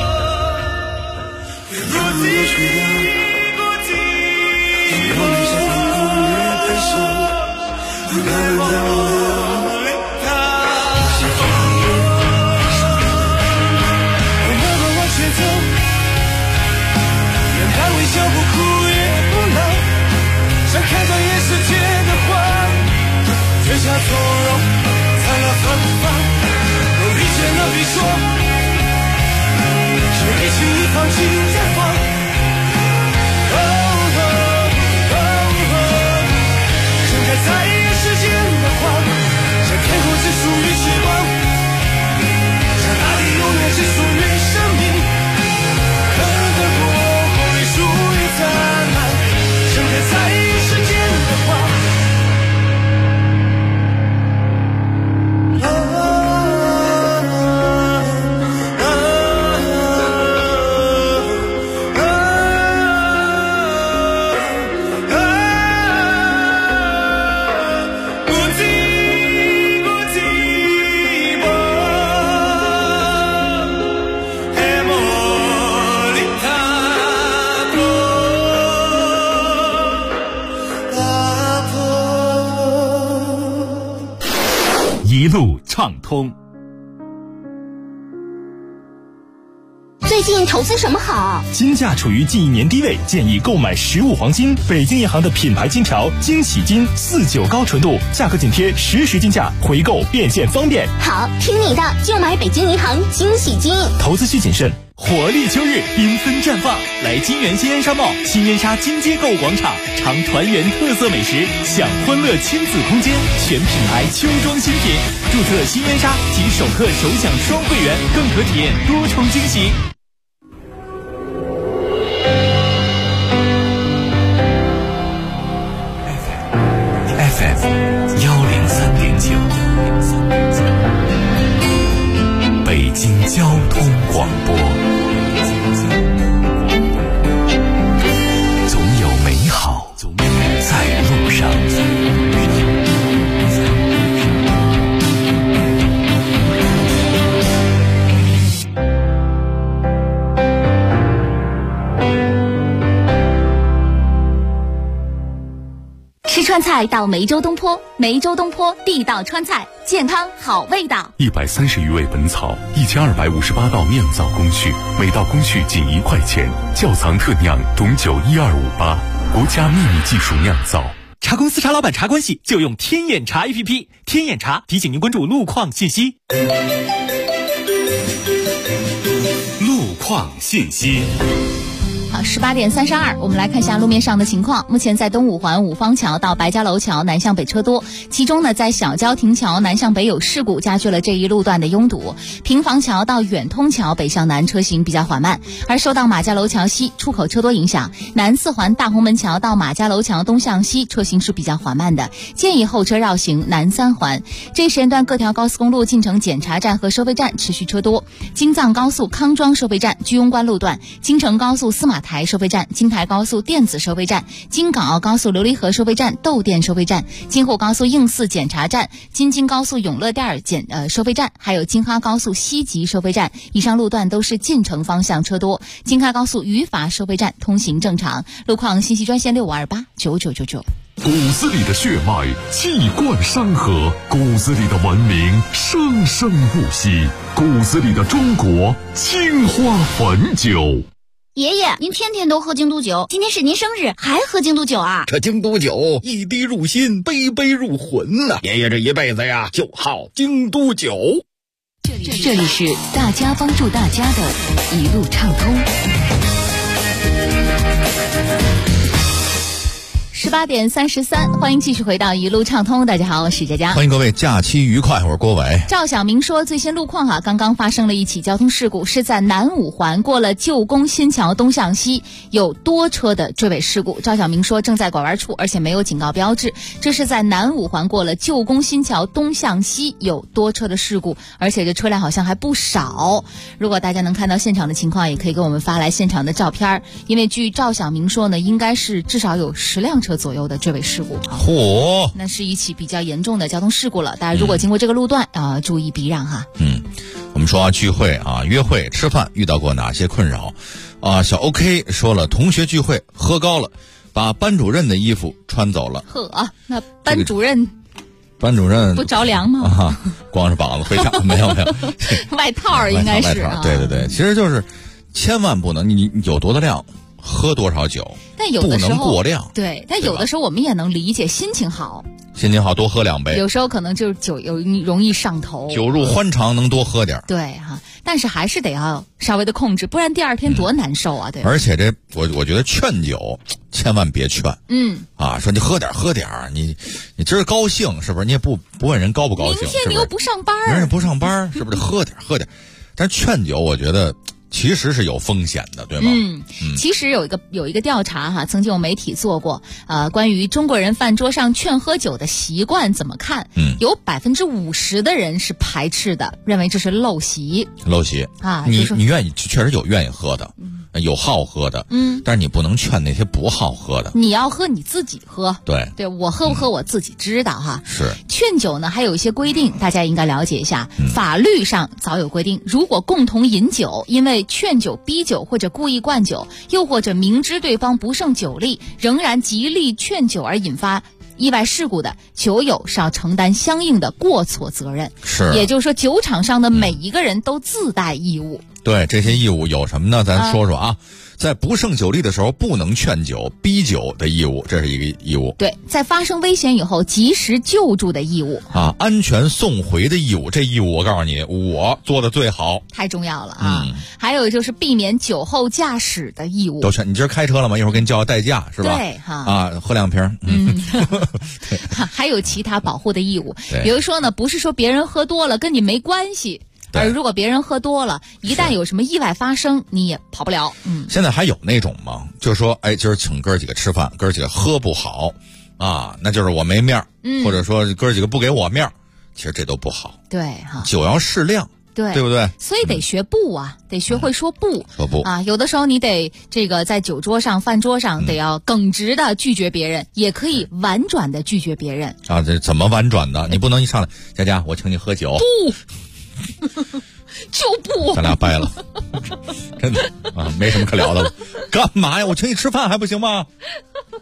我慢慢往前走，眼看微笑不哭也不老，想看到夜世界的花，雪下从容灿烂芬芳。有遇见了别说，只别轻易放弃再放。盛开在夜世间的花，这天空只属于翅膀，这大地永远只属于生命。很多过后里属于灿烂，盛开在夜世间的花。 一路畅通。 最近投资什么好？ 金价处于近1年低位，建议购买15黄金，北京银行的品牌金条惊喜金49高纯度，价格紧贴实时金价，回购变现方便。 好，听你的，就买北京银行惊喜金。 投资需谨慎。活力秋日，缤纷绽放，来金源新烟沙贸、新烟沙金街购物广场，尝团圆特色美食，享欢乐亲子空间，全品牌秋装新品。注册新烟沙即首客首享双会员，更可体验多重惊喜。 FM 103.9，北京交通广播。总有美好在路上。 川菜到梅州东坡，梅州东坡地道川菜，健康好味道。 130余味本草，1258道酿造工序，每道工序仅1块钱，窖藏特酿董酒12588，国家秘密技术酿造。 茶公司茶老板茶关系就用天眼查 APP， 天眼查提醒您关注路况信息。 路况信息。 好，18点32，我们来看一下路面上的情况。目前在东五环五方桥到白家楼桥南向北车多，其中呢，在小郊亭桥南向北有事故，加剧了这一路段的拥堵。平房桥到远通桥北向南车行比较缓慢，而受到马家楼桥西出口车多影响，南四环大红门桥到马家楼桥东向西车行是比较缓慢的，建议后车绕行南三环。这时间段各条高速公路进城检查站和收费站持续车多，京藏高速康庄收费站居庸关路段，京承高速司马台收费站、京台高速电子收费站、京港澳高速琉璃河收费站、窦店收费站、京沪高速应四检查站、京津高速永乐店收费站，还有京哈高速西吉收费站。以上路段都是进城方向车多，京哈高速余阀收费站通行正常。路况信息专线65289999。 骨子里的血脉气贯山河，骨子里的文明生生不息，骨子里的中国青花汾酒。 爷爷，您天天都喝京都酒，今天是您生日，还喝京都酒啊？ 这京都酒一滴入心，杯杯入魂呐！爷爷这一辈子呀，就好京都酒。 这里是大家帮助大家的一路畅通。 18点33，欢迎继续回到一路畅通。大家好，我是佳佳， 欢迎各位假期愉快，我是郭伟。 赵晓明说，最新路况刚刚发生了一起交通事故，是在南五环过了旧宫新桥东向西，有多车的追尾事故。赵晓明说，正在拐弯处，而且没有警告标志。这是在南五环过了旧宫新桥东向西，有多车的事故，而且这车辆好像还不少。如果大家能看到现场的情况，也可以给我们发来现场的照片，因为据赵晓明说呢，应该是至少有10辆车左右的追尾事故。 嚯， 那是一起比较严重的交通事故了。大家如果经过这个路段注意避让哈。 我们说聚会约会吃饭遇到过哪些困扰小 OK 说了，同学聚会喝高了，把班主任的衣服穿走了。 那班主任不着凉吗？ 光是膀子会上没有外套应该是对，其实就是千万不能你有多大量喝多少酒， 但有的时候不能过量。 对，但有的时候我们也能理解，心情好多喝2杯， 有时候可能就是酒容易上头， 酒入欢肠能多喝点。 对哈，但是还是得要稍微的控制，不然第二天多难受啊。对， 而且我觉得劝酒千万别劝。说你喝点你今儿高兴是不是？你也不问人高不高兴， 明天你又不上班， 人也不上班是不是？喝点，但是劝酒我觉得其实是有风险的，对吗？ 其实有一个调查曾经有媒体做过，关于中国人饭桌上劝喝酒的习惯怎么看？有50%的人是排斥的，认为这是陋习你愿意，确实有愿意喝的，有好喝的，但是你不能劝那些不好喝的。 你要喝你自己喝， 对， 我喝不喝我自己知道哈。 是劝酒呢，还有一些规定，大家应该了解一下。法律上早有规定，如果共同饮酒，因为劝酒、逼酒或者故意灌酒，又或者明知对方不胜酒力，仍然极力劝酒而引发意外事故的，酒友是要承担相应的过错责任。 是， 也就是说，酒场上的每一个人都自带义务。 对，这些义务有什么呢？咱说说在不胜酒力的时候不能劝酒、逼酒的义务，这是一个义务。 对，在发生危险以后及时救助的义务安全送回的义务，这义务我告诉你，我做的最好， 太重要了还有就是避免酒后驾驶的义务， 都全。你今儿开车了吗？一会儿给你叫代驾是吧？ 对喝2瓶。 还有其他保护的义务，比如说呢，不是说别人喝多了跟你没关系。而如果别人喝多了，一旦有什么意外发生，你也跑不了。 现在还有那种吗？就是说，今儿请哥几个吃饭，哥几个喝不好那就是我没面儿，或者说哥几个不给我面儿，其实这都不好。 对酒要适量，对不对？ 所以得学不得学会说不。 说不有的时候你得在酒桌上、饭桌上得要耿直的拒绝别人，也可以婉转的拒绝别人这怎么婉转的？你不能一上来，佳佳，我请你喝酒。 不。就不， 咱俩掰了，真的没什么可聊的了。干嘛呀？我请你吃饭还不行吗？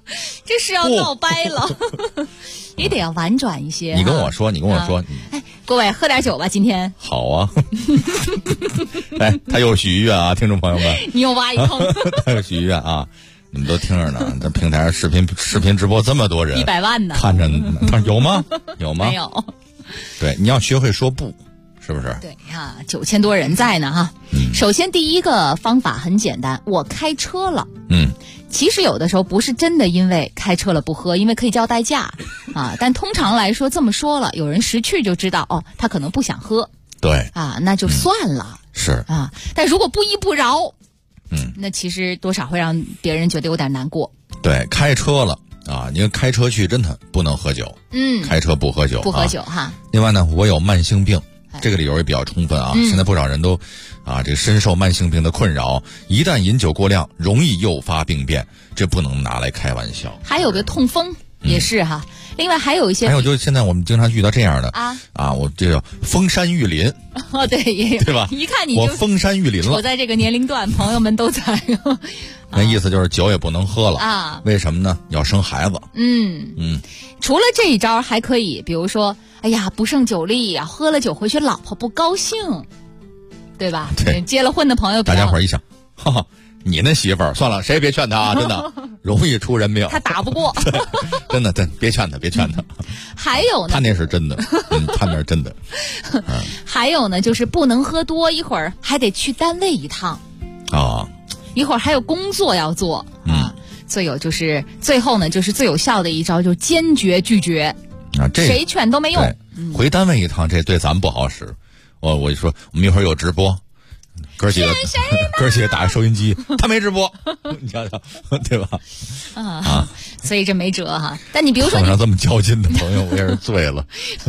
这是要闹掰了，也得要婉转一些。 你跟我说， 哎，各位喝点酒吧，今天。 好啊。哎，他又许愿啊，听众朋友们， 你又挖一坑。 他又许愿啊，你们都听着呢。这平台上视频直播这么多人 ，100万呢， 看着有吗？有吗？ 没有。 对，你要学会说不。是不是？ 对呀，9000多人在呢哈。首先第一个方法很简单，我开车了。其实有的时候不是真的因为开车了不喝，因为可以叫代驾啊。但通常来说这么说了，有人识趣就知道哦，他可能不想喝。 对啊，那就算了。 是啊，但如果不依不饶，那其实多少会让别人觉得有点难过。 对，开车了啊，你开车去真的不能喝酒。开车不喝酒， 不喝酒哈。 另外呢，我有慢性病。这个理由也比较充分啊！现在不少人都这个深受慢性病的困扰，一旦饮酒过量，容易诱发病变，这不能拿来开玩笑。 还有个痛风也是哈。另外还有一些， 还有就是现在我们经常遇到这样的我这叫封山育林。 哦，对，也对吧？ 一看你我封山育林了。 我在这个年龄段，朋友们都在。 那意思就是酒也不能喝了啊？ 为什么呢？要生孩子。 除了这一招还可以，比如说，哎呀，不胜酒力呀，喝了酒回去老婆不高兴，对吧？ 对， 结了婚的朋友， 大家伙一想，哈哈，你那媳妇儿算了，谁也别劝她啊，真的容易出人命。 他打不过， 真的，别劝她。 还有呢， 他那是真的，他那是真的。 还有呢，就是不能喝多，一会儿还得去单位一趟啊， 一会儿还有工作要做啊。最后呢，就是最有效的一招，就是坚决拒绝啊， 谁劝都没用。 回单位一趟，这对咱不好使。我就说，我们一会儿有直播，哥几个打收音机，他没直播，你瞧瞧，对吧？ 所以这没辙哈。但你比如说， 碰上这么较劲的朋友，我也是醉了。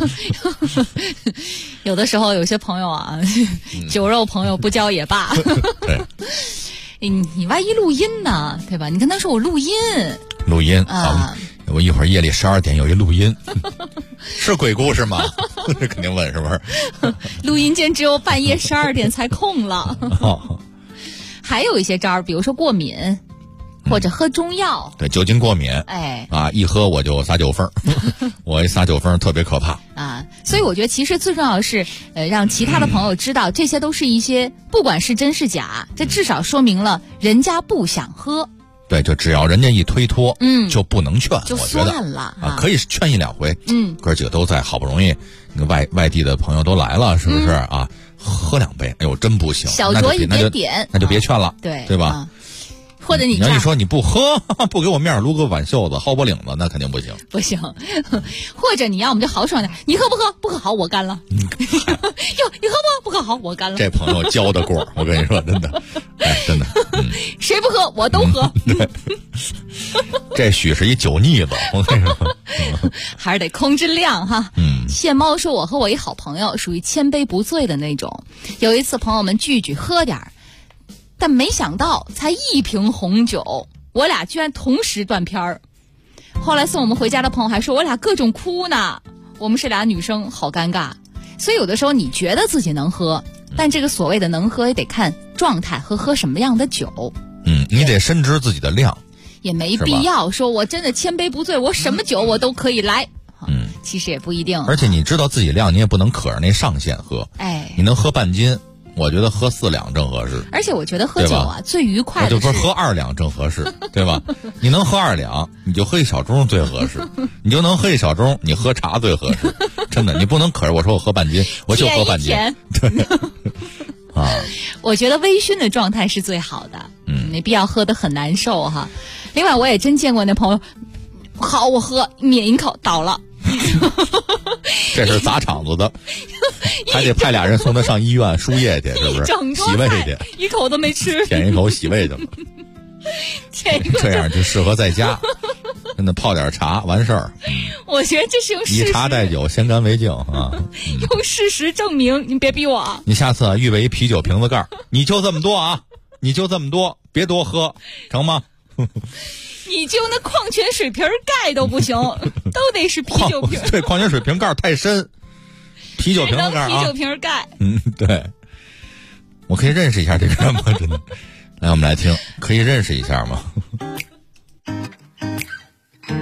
有的时候有些朋友啊，酒肉朋友不交也罢。 对。 你万一录音呢，对吧？你跟他说我录音啊，我一会儿夜里12点有一录音，是鬼故事吗？这肯定问是不是？ 录音间只有半夜12点才空了。还有一些招儿，比如说过敏，或者喝中药。 对，酒精过敏。一喝我就撒酒疯，我一撒酒疯特别可怕啊。所以我觉得其实最重要的是，让其他的朋友知道，这些都是一些不管是真是假，这至少说明了人家不想喝。 对，就只要人家一推脱，就不能劝， 就我觉得算了啊，可以劝1-2回。哥几个都在，好不容易那个外地的朋友都来了，是不是啊？喝2杯，哎呦，真不行， 小酌一点点， 那就别劝了， 对吧？ 或者你要一说你不喝，不给我面撸个挽袖子、薅脖领子，那肯定不行。 不行，或者你要我们就豪爽点，你喝不喝？不喝好，我干了。哟，你喝不喝好，我干了。 这朋友交的过，我跟你说，真的，真的。 谁不喝我都喝。 对，这许是一酒腻子，我跟你说。 还是得控制量哈。谢猫说，我和我一好朋友属于千杯不醉的那种。有一次朋友们聚喝点儿。但没想到才1瓶红酒，我俩居然同时断片儿。后来送我们回家的朋友还说我俩各种哭呢，我们是俩女生，好尴尬。所以有的时候你觉得自己能喝，但这个所谓的能喝也得看状态和喝什么样的酒。 你得深知自己的量， 也没必要说我真的千杯不醉，我什么酒我都可以来。其实也不一定。 而且你知道自己量，你也不能可着那上限喝。你能喝半斤，我觉得喝4两正合适。 而且我觉得喝酒啊最愉快的就不是喝2两正合适，对吧？你能喝2两，你就喝1小盅最合适；你就能喝1小盅，你喝茶最合适。真的，你不能可着我说我喝半斤，我就喝半斤。对。 我觉得微醺的状态是最好的，没必要喝得很难受哈。另外，我也真见过那朋友，好，我喝抿一口倒了。 这是砸场子的，还得派俩人送他上医院输液去，是不是？洗胃去， 一口都没吃， 舔一口洗胃去了。这样就适合在家，真的泡点茶完事儿。 我觉得这是用事实以茶代酒，先干为敬啊。 用事实证明，你别逼我啊！ 你下次预备一啤酒瓶子盖，你就这么多啊，你就这么多，别多喝，成吗？ 你就那矿泉水瓶盖都不行，都得是啤酒瓶。 对，矿泉水瓶盖太深，啤酒瓶子盖啊。 啤酒瓶盖。 对。我可以认识一下这个人吗？真的。来，我们来听，可以认识一下吗？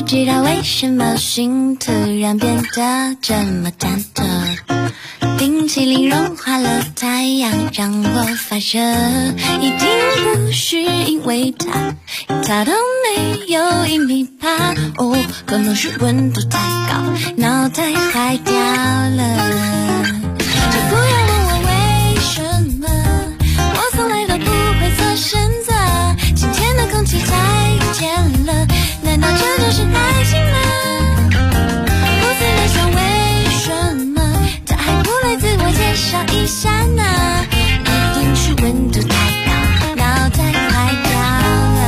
知道为什么心突然变得这么忐忑，冰淇淋融化了太阳让我发热，一定不是因为它都没有1米8，哦，可能是温度太高，脑袋坏掉了。就不要问我为什么，我从来都不会做选择，今天的空气太甜了，难道这就是爱情吗？不自然说为什么，他还不来自我介绍一下呢？一定是温度太高，脑袋坏掉了。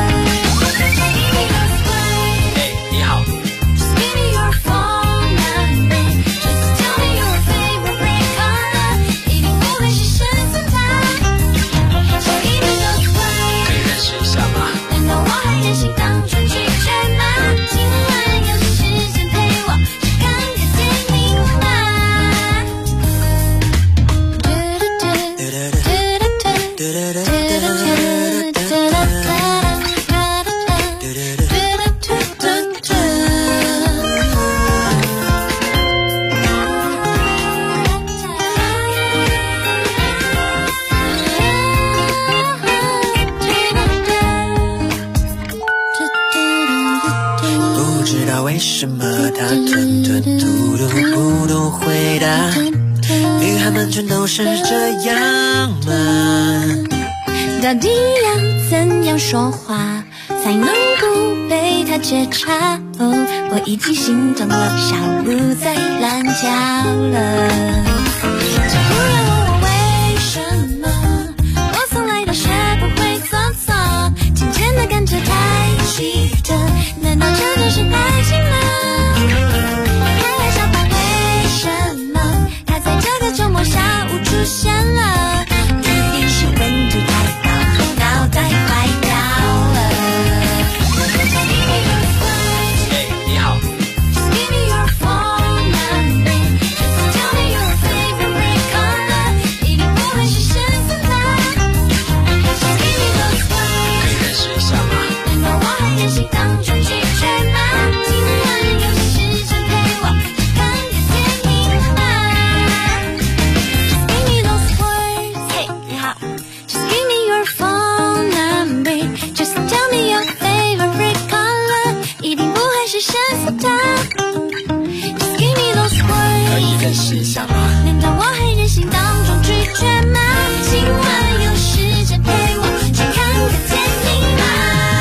你好。 Just give me your phone number, just tell me your favorite color， 一定不会是深色的。小一点都乖， 可以认识一下吗？ 难道我还任性当初拒绝吗？今晚有时间陪我去看个电影吗？ 不知道为什么他吞吞吐吐不懂回答，女孩们全都是这样吗？ 到底要怎样说话才能不被他觉察？哦，我已经心动了，小鹿在乱叫了。就不要问我为什么，我从来都学不会做错，今天的感觉太奇特，难道这就是爱情吗？开玩笑吧，为什么他在这个周末下午出现了？一定是温度太高，脑袋坏掉了。 你好。 Just give me your phone number, just tell me your favorite color， 一定不会是深色的。Just give me those words， 可以认识一下吗？ 难道我还任性当初拒绝吗？今晚有时间陪我去看个电影吗？ Just give me those words， 嘿，你好。Just give me your phone number, just tell me your favorite color， 一定不会是深色的。Just give me those 可以 words， 认识一下吗？ 难道我还任性当中拒绝吗？今晚有时间陪我去看个电影吗？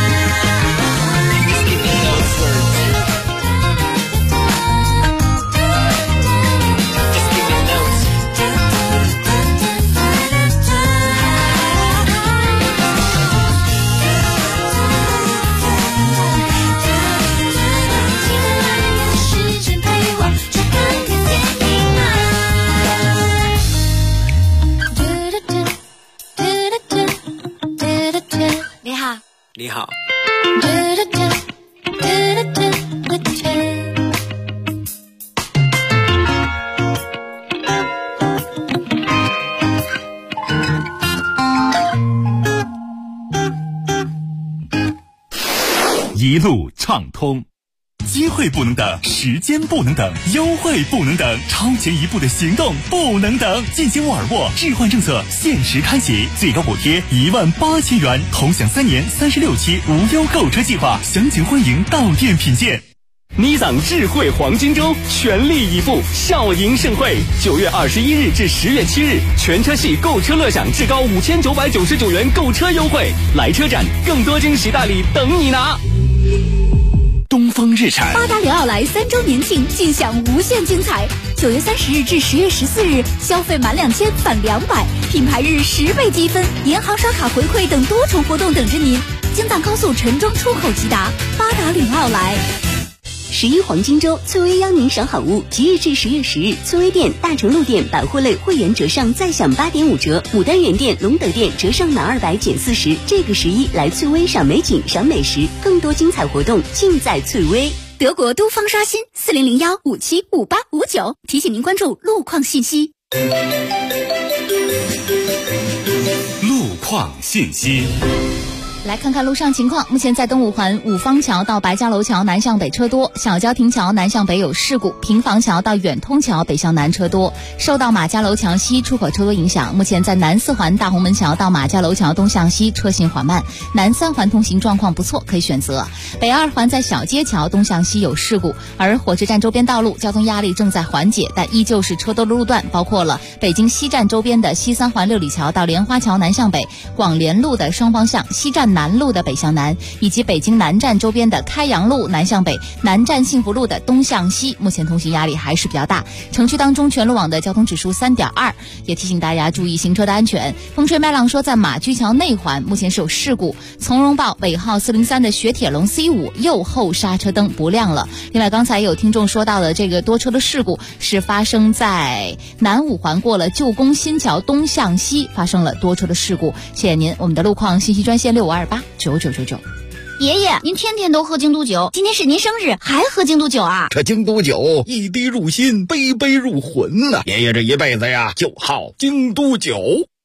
你好。 你好。 一路畅通。机会不能等，时间不能等，优惠不能等，超前一步的行动不能等。进行沃尔沃置换政策限时开启，最高补贴18000元，同享3年36期无忧购车计划，详情欢迎到店品鉴。 尼桑智慧黄金周全力以赴，笑迎盛会，9月21日至10月7日，全车系购车乐享至高5999元购车优惠，来车展，更多惊喜大礼等你拿。 东风日产八达岭奥莱3周年庆，尽享无限精彩。9月30日至10月14日，消费满2000返200，品牌日10倍积分，银行刷卡回馈等多重活动等着您。京藏高速陈庄出口直达，八达岭奥莱。 11黄金周，翠微邀您赏好物。即日至10月10日，翠微店、大成路店百货类会员折上再享8.5折，牡丹园店、隆德店折上满200减40。这个11来翠微赏美景、赏美食，更多精彩活动尽在翠微。 德国东方刷新4001575859，提醒您关注路况信息。 路况信息。 来看看路上情况，目前在东五环五方桥到白家楼桥南向北车多，小郊亭桥南向北有事故，平房桥到远通桥北向南车多。受到马家楼桥西出口车多影响，目前在南四环大红门桥到马家楼桥东向西车行缓慢，南三环通行状况不错，可以选择。北二环在小街桥东向西有事故，而火车站周边道路交通压力正在缓解，但依旧是车多的路段，包括了北京西站周边的西三环六里桥到莲花桥南向北，广联路的双方向，西站南路的北向南，以及北京南站周边的开阳路南向北，南站幸福路的东向西，目前通行压力还是比较大。城区当中全路网的交通指数3.2，也提醒大家注意行车的安全。风吹麦浪说，在马驹桥内环目前是有事故，从容报尾号403的雪铁龙 C5 右后刹车灯不亮了。另外刚才有听众说到的这个多车的事故是发生在南五环过了旧宫新桥东向西，发生了多车的事故。谢谢您。我们的路况信息专线65289999。 爷爷，您天天都喝京都酒，今天是您生日，还喝京都酒啊？ 这京都酒一滴入心，杯杯入魂呐！爷爷这一辈子呀，就好京都酒。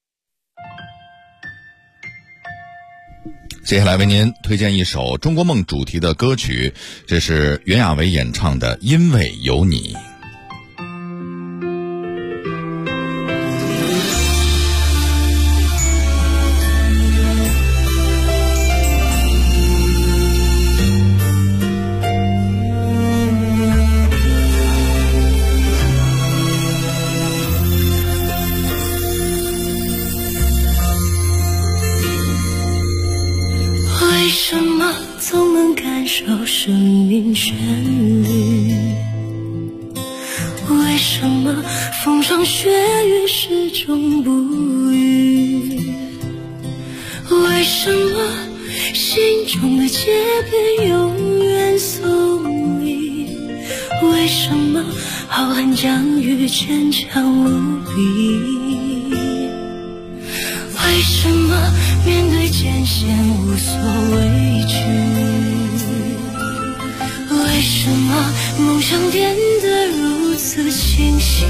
接下来为您推荐一首中国梦主题的歌曲，这是袁娅维演唱的《因为有你》。 为什么总能感受生命旋律？为什么风霜雪雨始终不渝？为什么心中的结边永远耸立？为什么浩瀚疆域坚强无比？为什么面对艰险无所畏惧？为什么梦想变得如此清晰？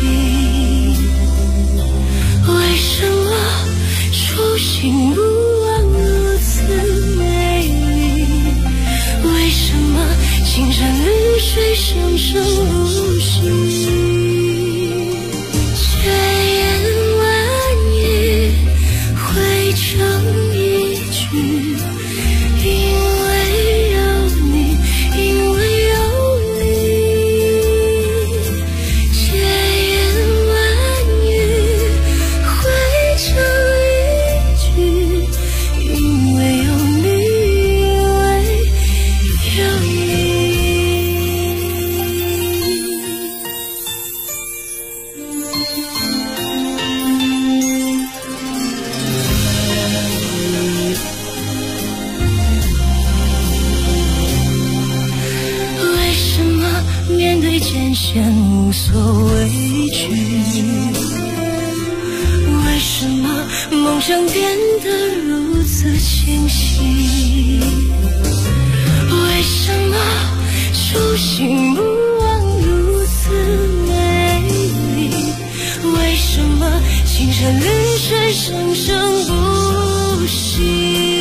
为什么初心不忘如此美丽？为什么青山绿水生生不息？无所畏惧，为什么梦想变得如此清晰？为什么初心不忘如此美丽？为什么青山绿水生生不息？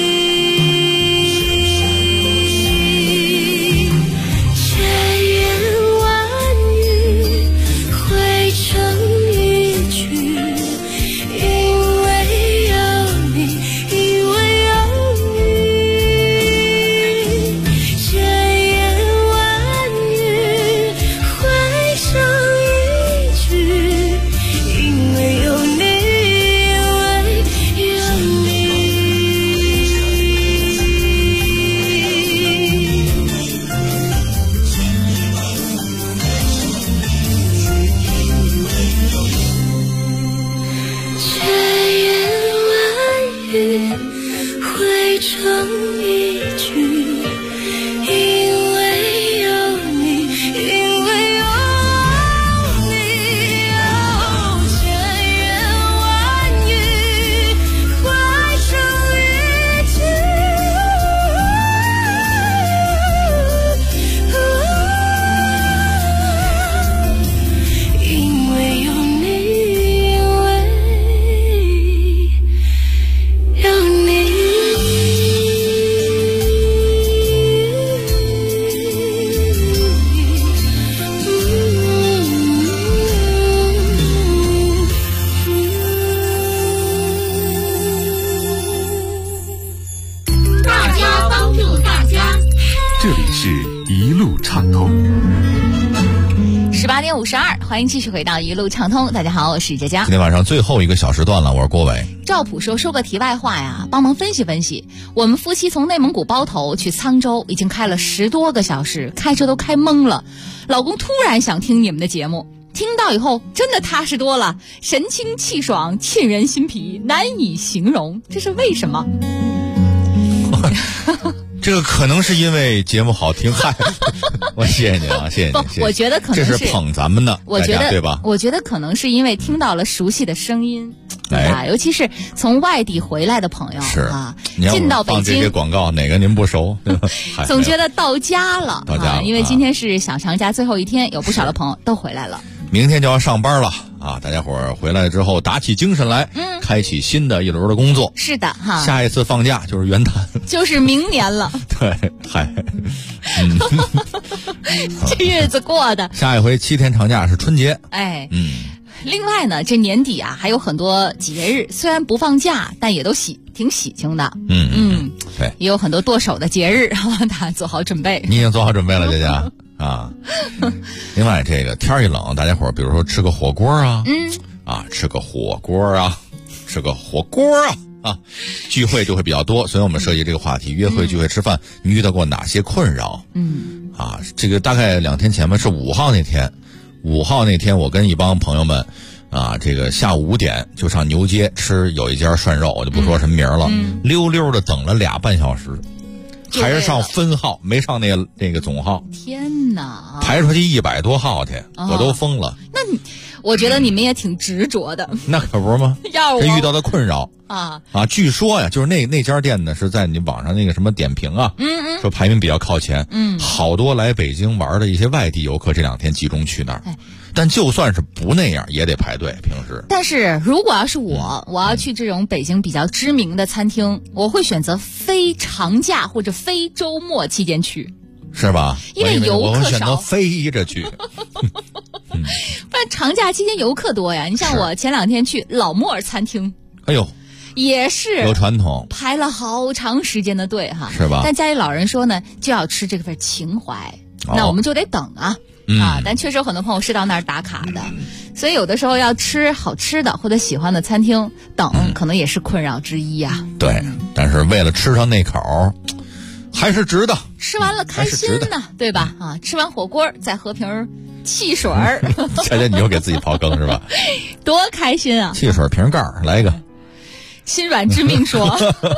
一路畅通。 18点52，欢迎继续回到一路畅通。大家好，我是佳佳。 今天晚上最后一个小时段了，我是郭伟。 赵普说个题外话呀，帮忙分析分析。我们夫妻从内蒙古包头去沧州，已经开了10多个小时，开车都开懵了。老公突然想听你们的节目，听到以后真的踏实多了，神清气爽，沁人心脾，难以形容。这是为什么？ 这个可能是因为节目好听，嗨，我谢谢您啊，谢谢您。 不，我觉得可能这是捧咱们的， 我觉得对吧？ 我觉得可能是因为听到了熟悉的声音，对吧？尤其是从外地回来的朋友， 是啊，进到北京， 放这些广告哪个您不熟？ 总觉得到家了， 到家了， 因为今天是小长假最后一天，有不少的朋友都回来了。 明天就要上班了啊！大家伙儿回来之后打起精神来，开启新的一轮的工作。 是的哈， 下一次放假就是元旦， 就是明年了。 对，嗨， 这日子过的。 下一回7天长假是春节。 哎，另外呢，这年底啊还有很多节日，虽然不放假，但也都挺喜庆的。 对， 也有很多剁手的节日，大家做好准备。 你已经做好准备了，佳佳。啊，另外这个天一冷，大家伙儿比如说吃个火锅啊，吃个火锅啊，聚会就会比较多，所以我们设计这个话题：约会、聚会、吃饭，你遇到过哪些困扰？这个大概2天前吧，是5号那天，5号那天我跟一帮朋友们，这个下午5点就上牛街吃有一家涮肉，我就不说什么名了，溜溜的等了2半小时。还是上分号，没上那个总号。 天哪， 排出去100多号去，我都疯了。 那我觉得你们也挺执着的。 那可不是吗？ 要我这遇到的困扰据说呀，就是那家店呢是在你网上那个什么点评啊，说排名比较靠前。好多来北京玩的一些外地游客这2天集中去那儿。但就算是不那样，也得排队。平时， 但是如果要是我要去这种北京比较知名的餐厅，我会选择非长假或者非周末期间去， 是吧？ 因为游客少， 我选择飞着去。 不然长假期间游客多呀。你像我前2天去老莫尔餐厅， 哎呦， 也是有传统， 排了好长时间的队哈， 是吧？ 但家里老人说呢，就要吃这份情怀，那我们就得等啊。但确实有很多朋友是到那儿打卡的，所以有的时候要吃好吃的或者喜欢的餐厅，等可能也是困扰之一啊。 对，但是为了吃上那口，还是值得。 吃完了开心呢，对吧？吃完火锅再喝瓶汽水佳佳，你又给自己刨坑是吧？ 多开心啊！ 汽水瓶盖来一个。 心软之命说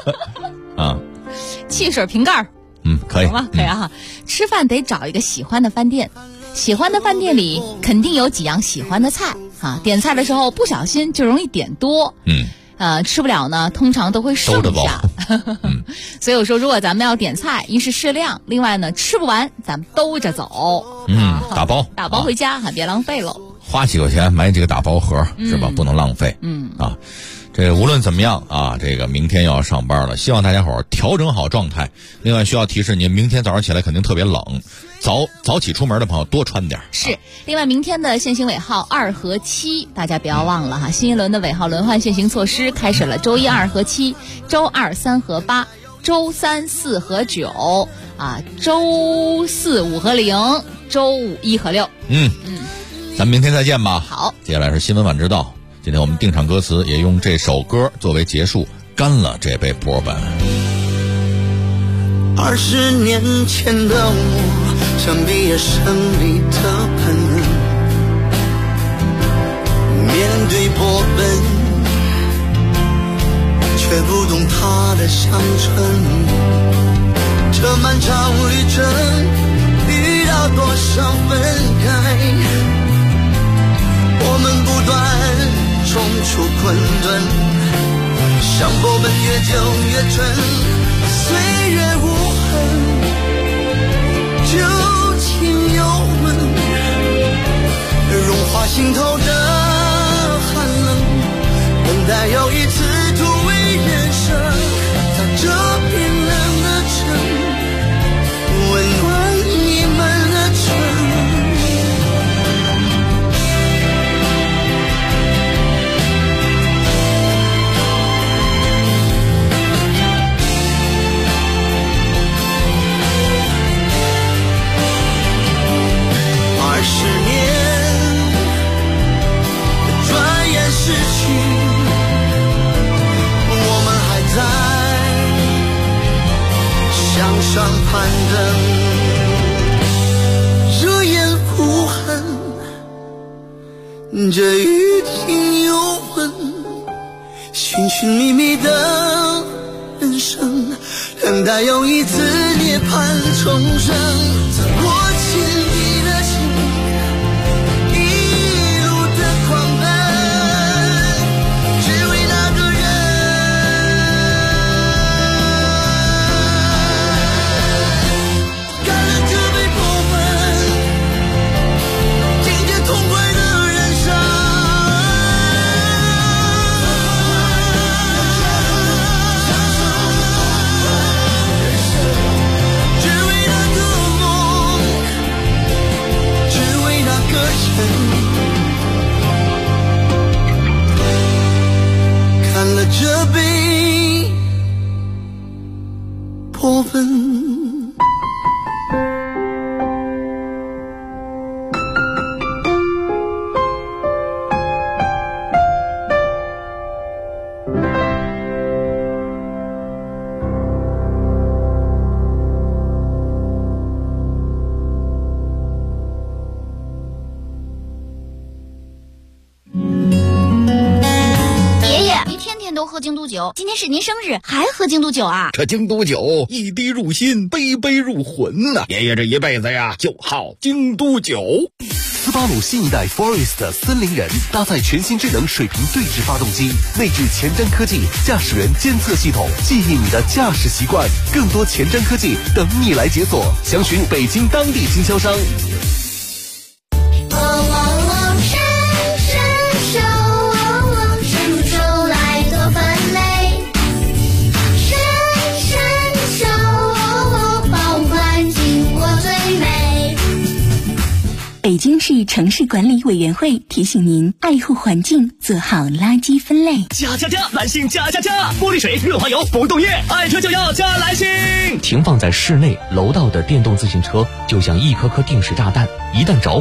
汽水瓶盖可以， 行吗？可以啊。吃饭得找一个喜欢的饭店。喜欢的饭店里肯定有几样喜欢的菜点菜的时候不小心就容易点多，吃不了呢，通常都会剩下。所以我说，如果咱们要点菜，一是适量，另外呢，吃不完咱们兜着走， 打包回家别浪费喽。 花几块钱买几个大包盒是吧？不能浪费。这无论怎么样这个明天要上班了，希望大家伙调整好状态。另外需要提示您，明天早上起来肯定特别冷，早起出门的朋友多穿点。 是，另外明天的限行尾号2和7，大家不要忘了新一轮的尾号轮换限行措施开始了，周1、2和7，周2、3和8，周3、4和9，周4、5和0，周5、1和6。 咱们明天再见吧。 好， 接下来是新闻晚知道。今天我们定场歌词也用这首歌作为结束，干了这杯波本。 20年前的我，像毕业生里的本能，面对波本，却不懂它的乡村。这漫长旅程，遇到多少分开，我们不断冲出困顿，像波本越久越纯，岁月无痕，旧情犹温，融化心头的寒冷，等待又一次突围人生，在这冰冷的城，温暖你们的唇。 这雨停又温，寻寻觅觅的人生，等待又一次涅槃重生。走过千里的情，一路的狂奔，只为那个人。干了这杯破粉，迎接痛快的人生。只为那个梦，只为那个人。看了这杯破粉。 都喝京都酒，今天是您生日，还喝京都酒啊？ 这京都酒一滴入心，杯杯入魂呐！爷爷这一辈子呀，就好京都酒。 斯巴鲁新一代 Forest 森林人搭载全新智能水平对置发动机，内置前瞻科技驾驶员监测系统，记忆你的驾驶习惯。更多前瞻科技等你来解锁，详询北京当地经销商。 北京市城市管理委员会提醒您爱护环境，做好垃圾分类。 加！蓝星加！玻璃水、润滑油、不动液，爱车就要加蓝星。 停放在室内、楼道的电动自行车就像一颗颗定时炸弹，一旦着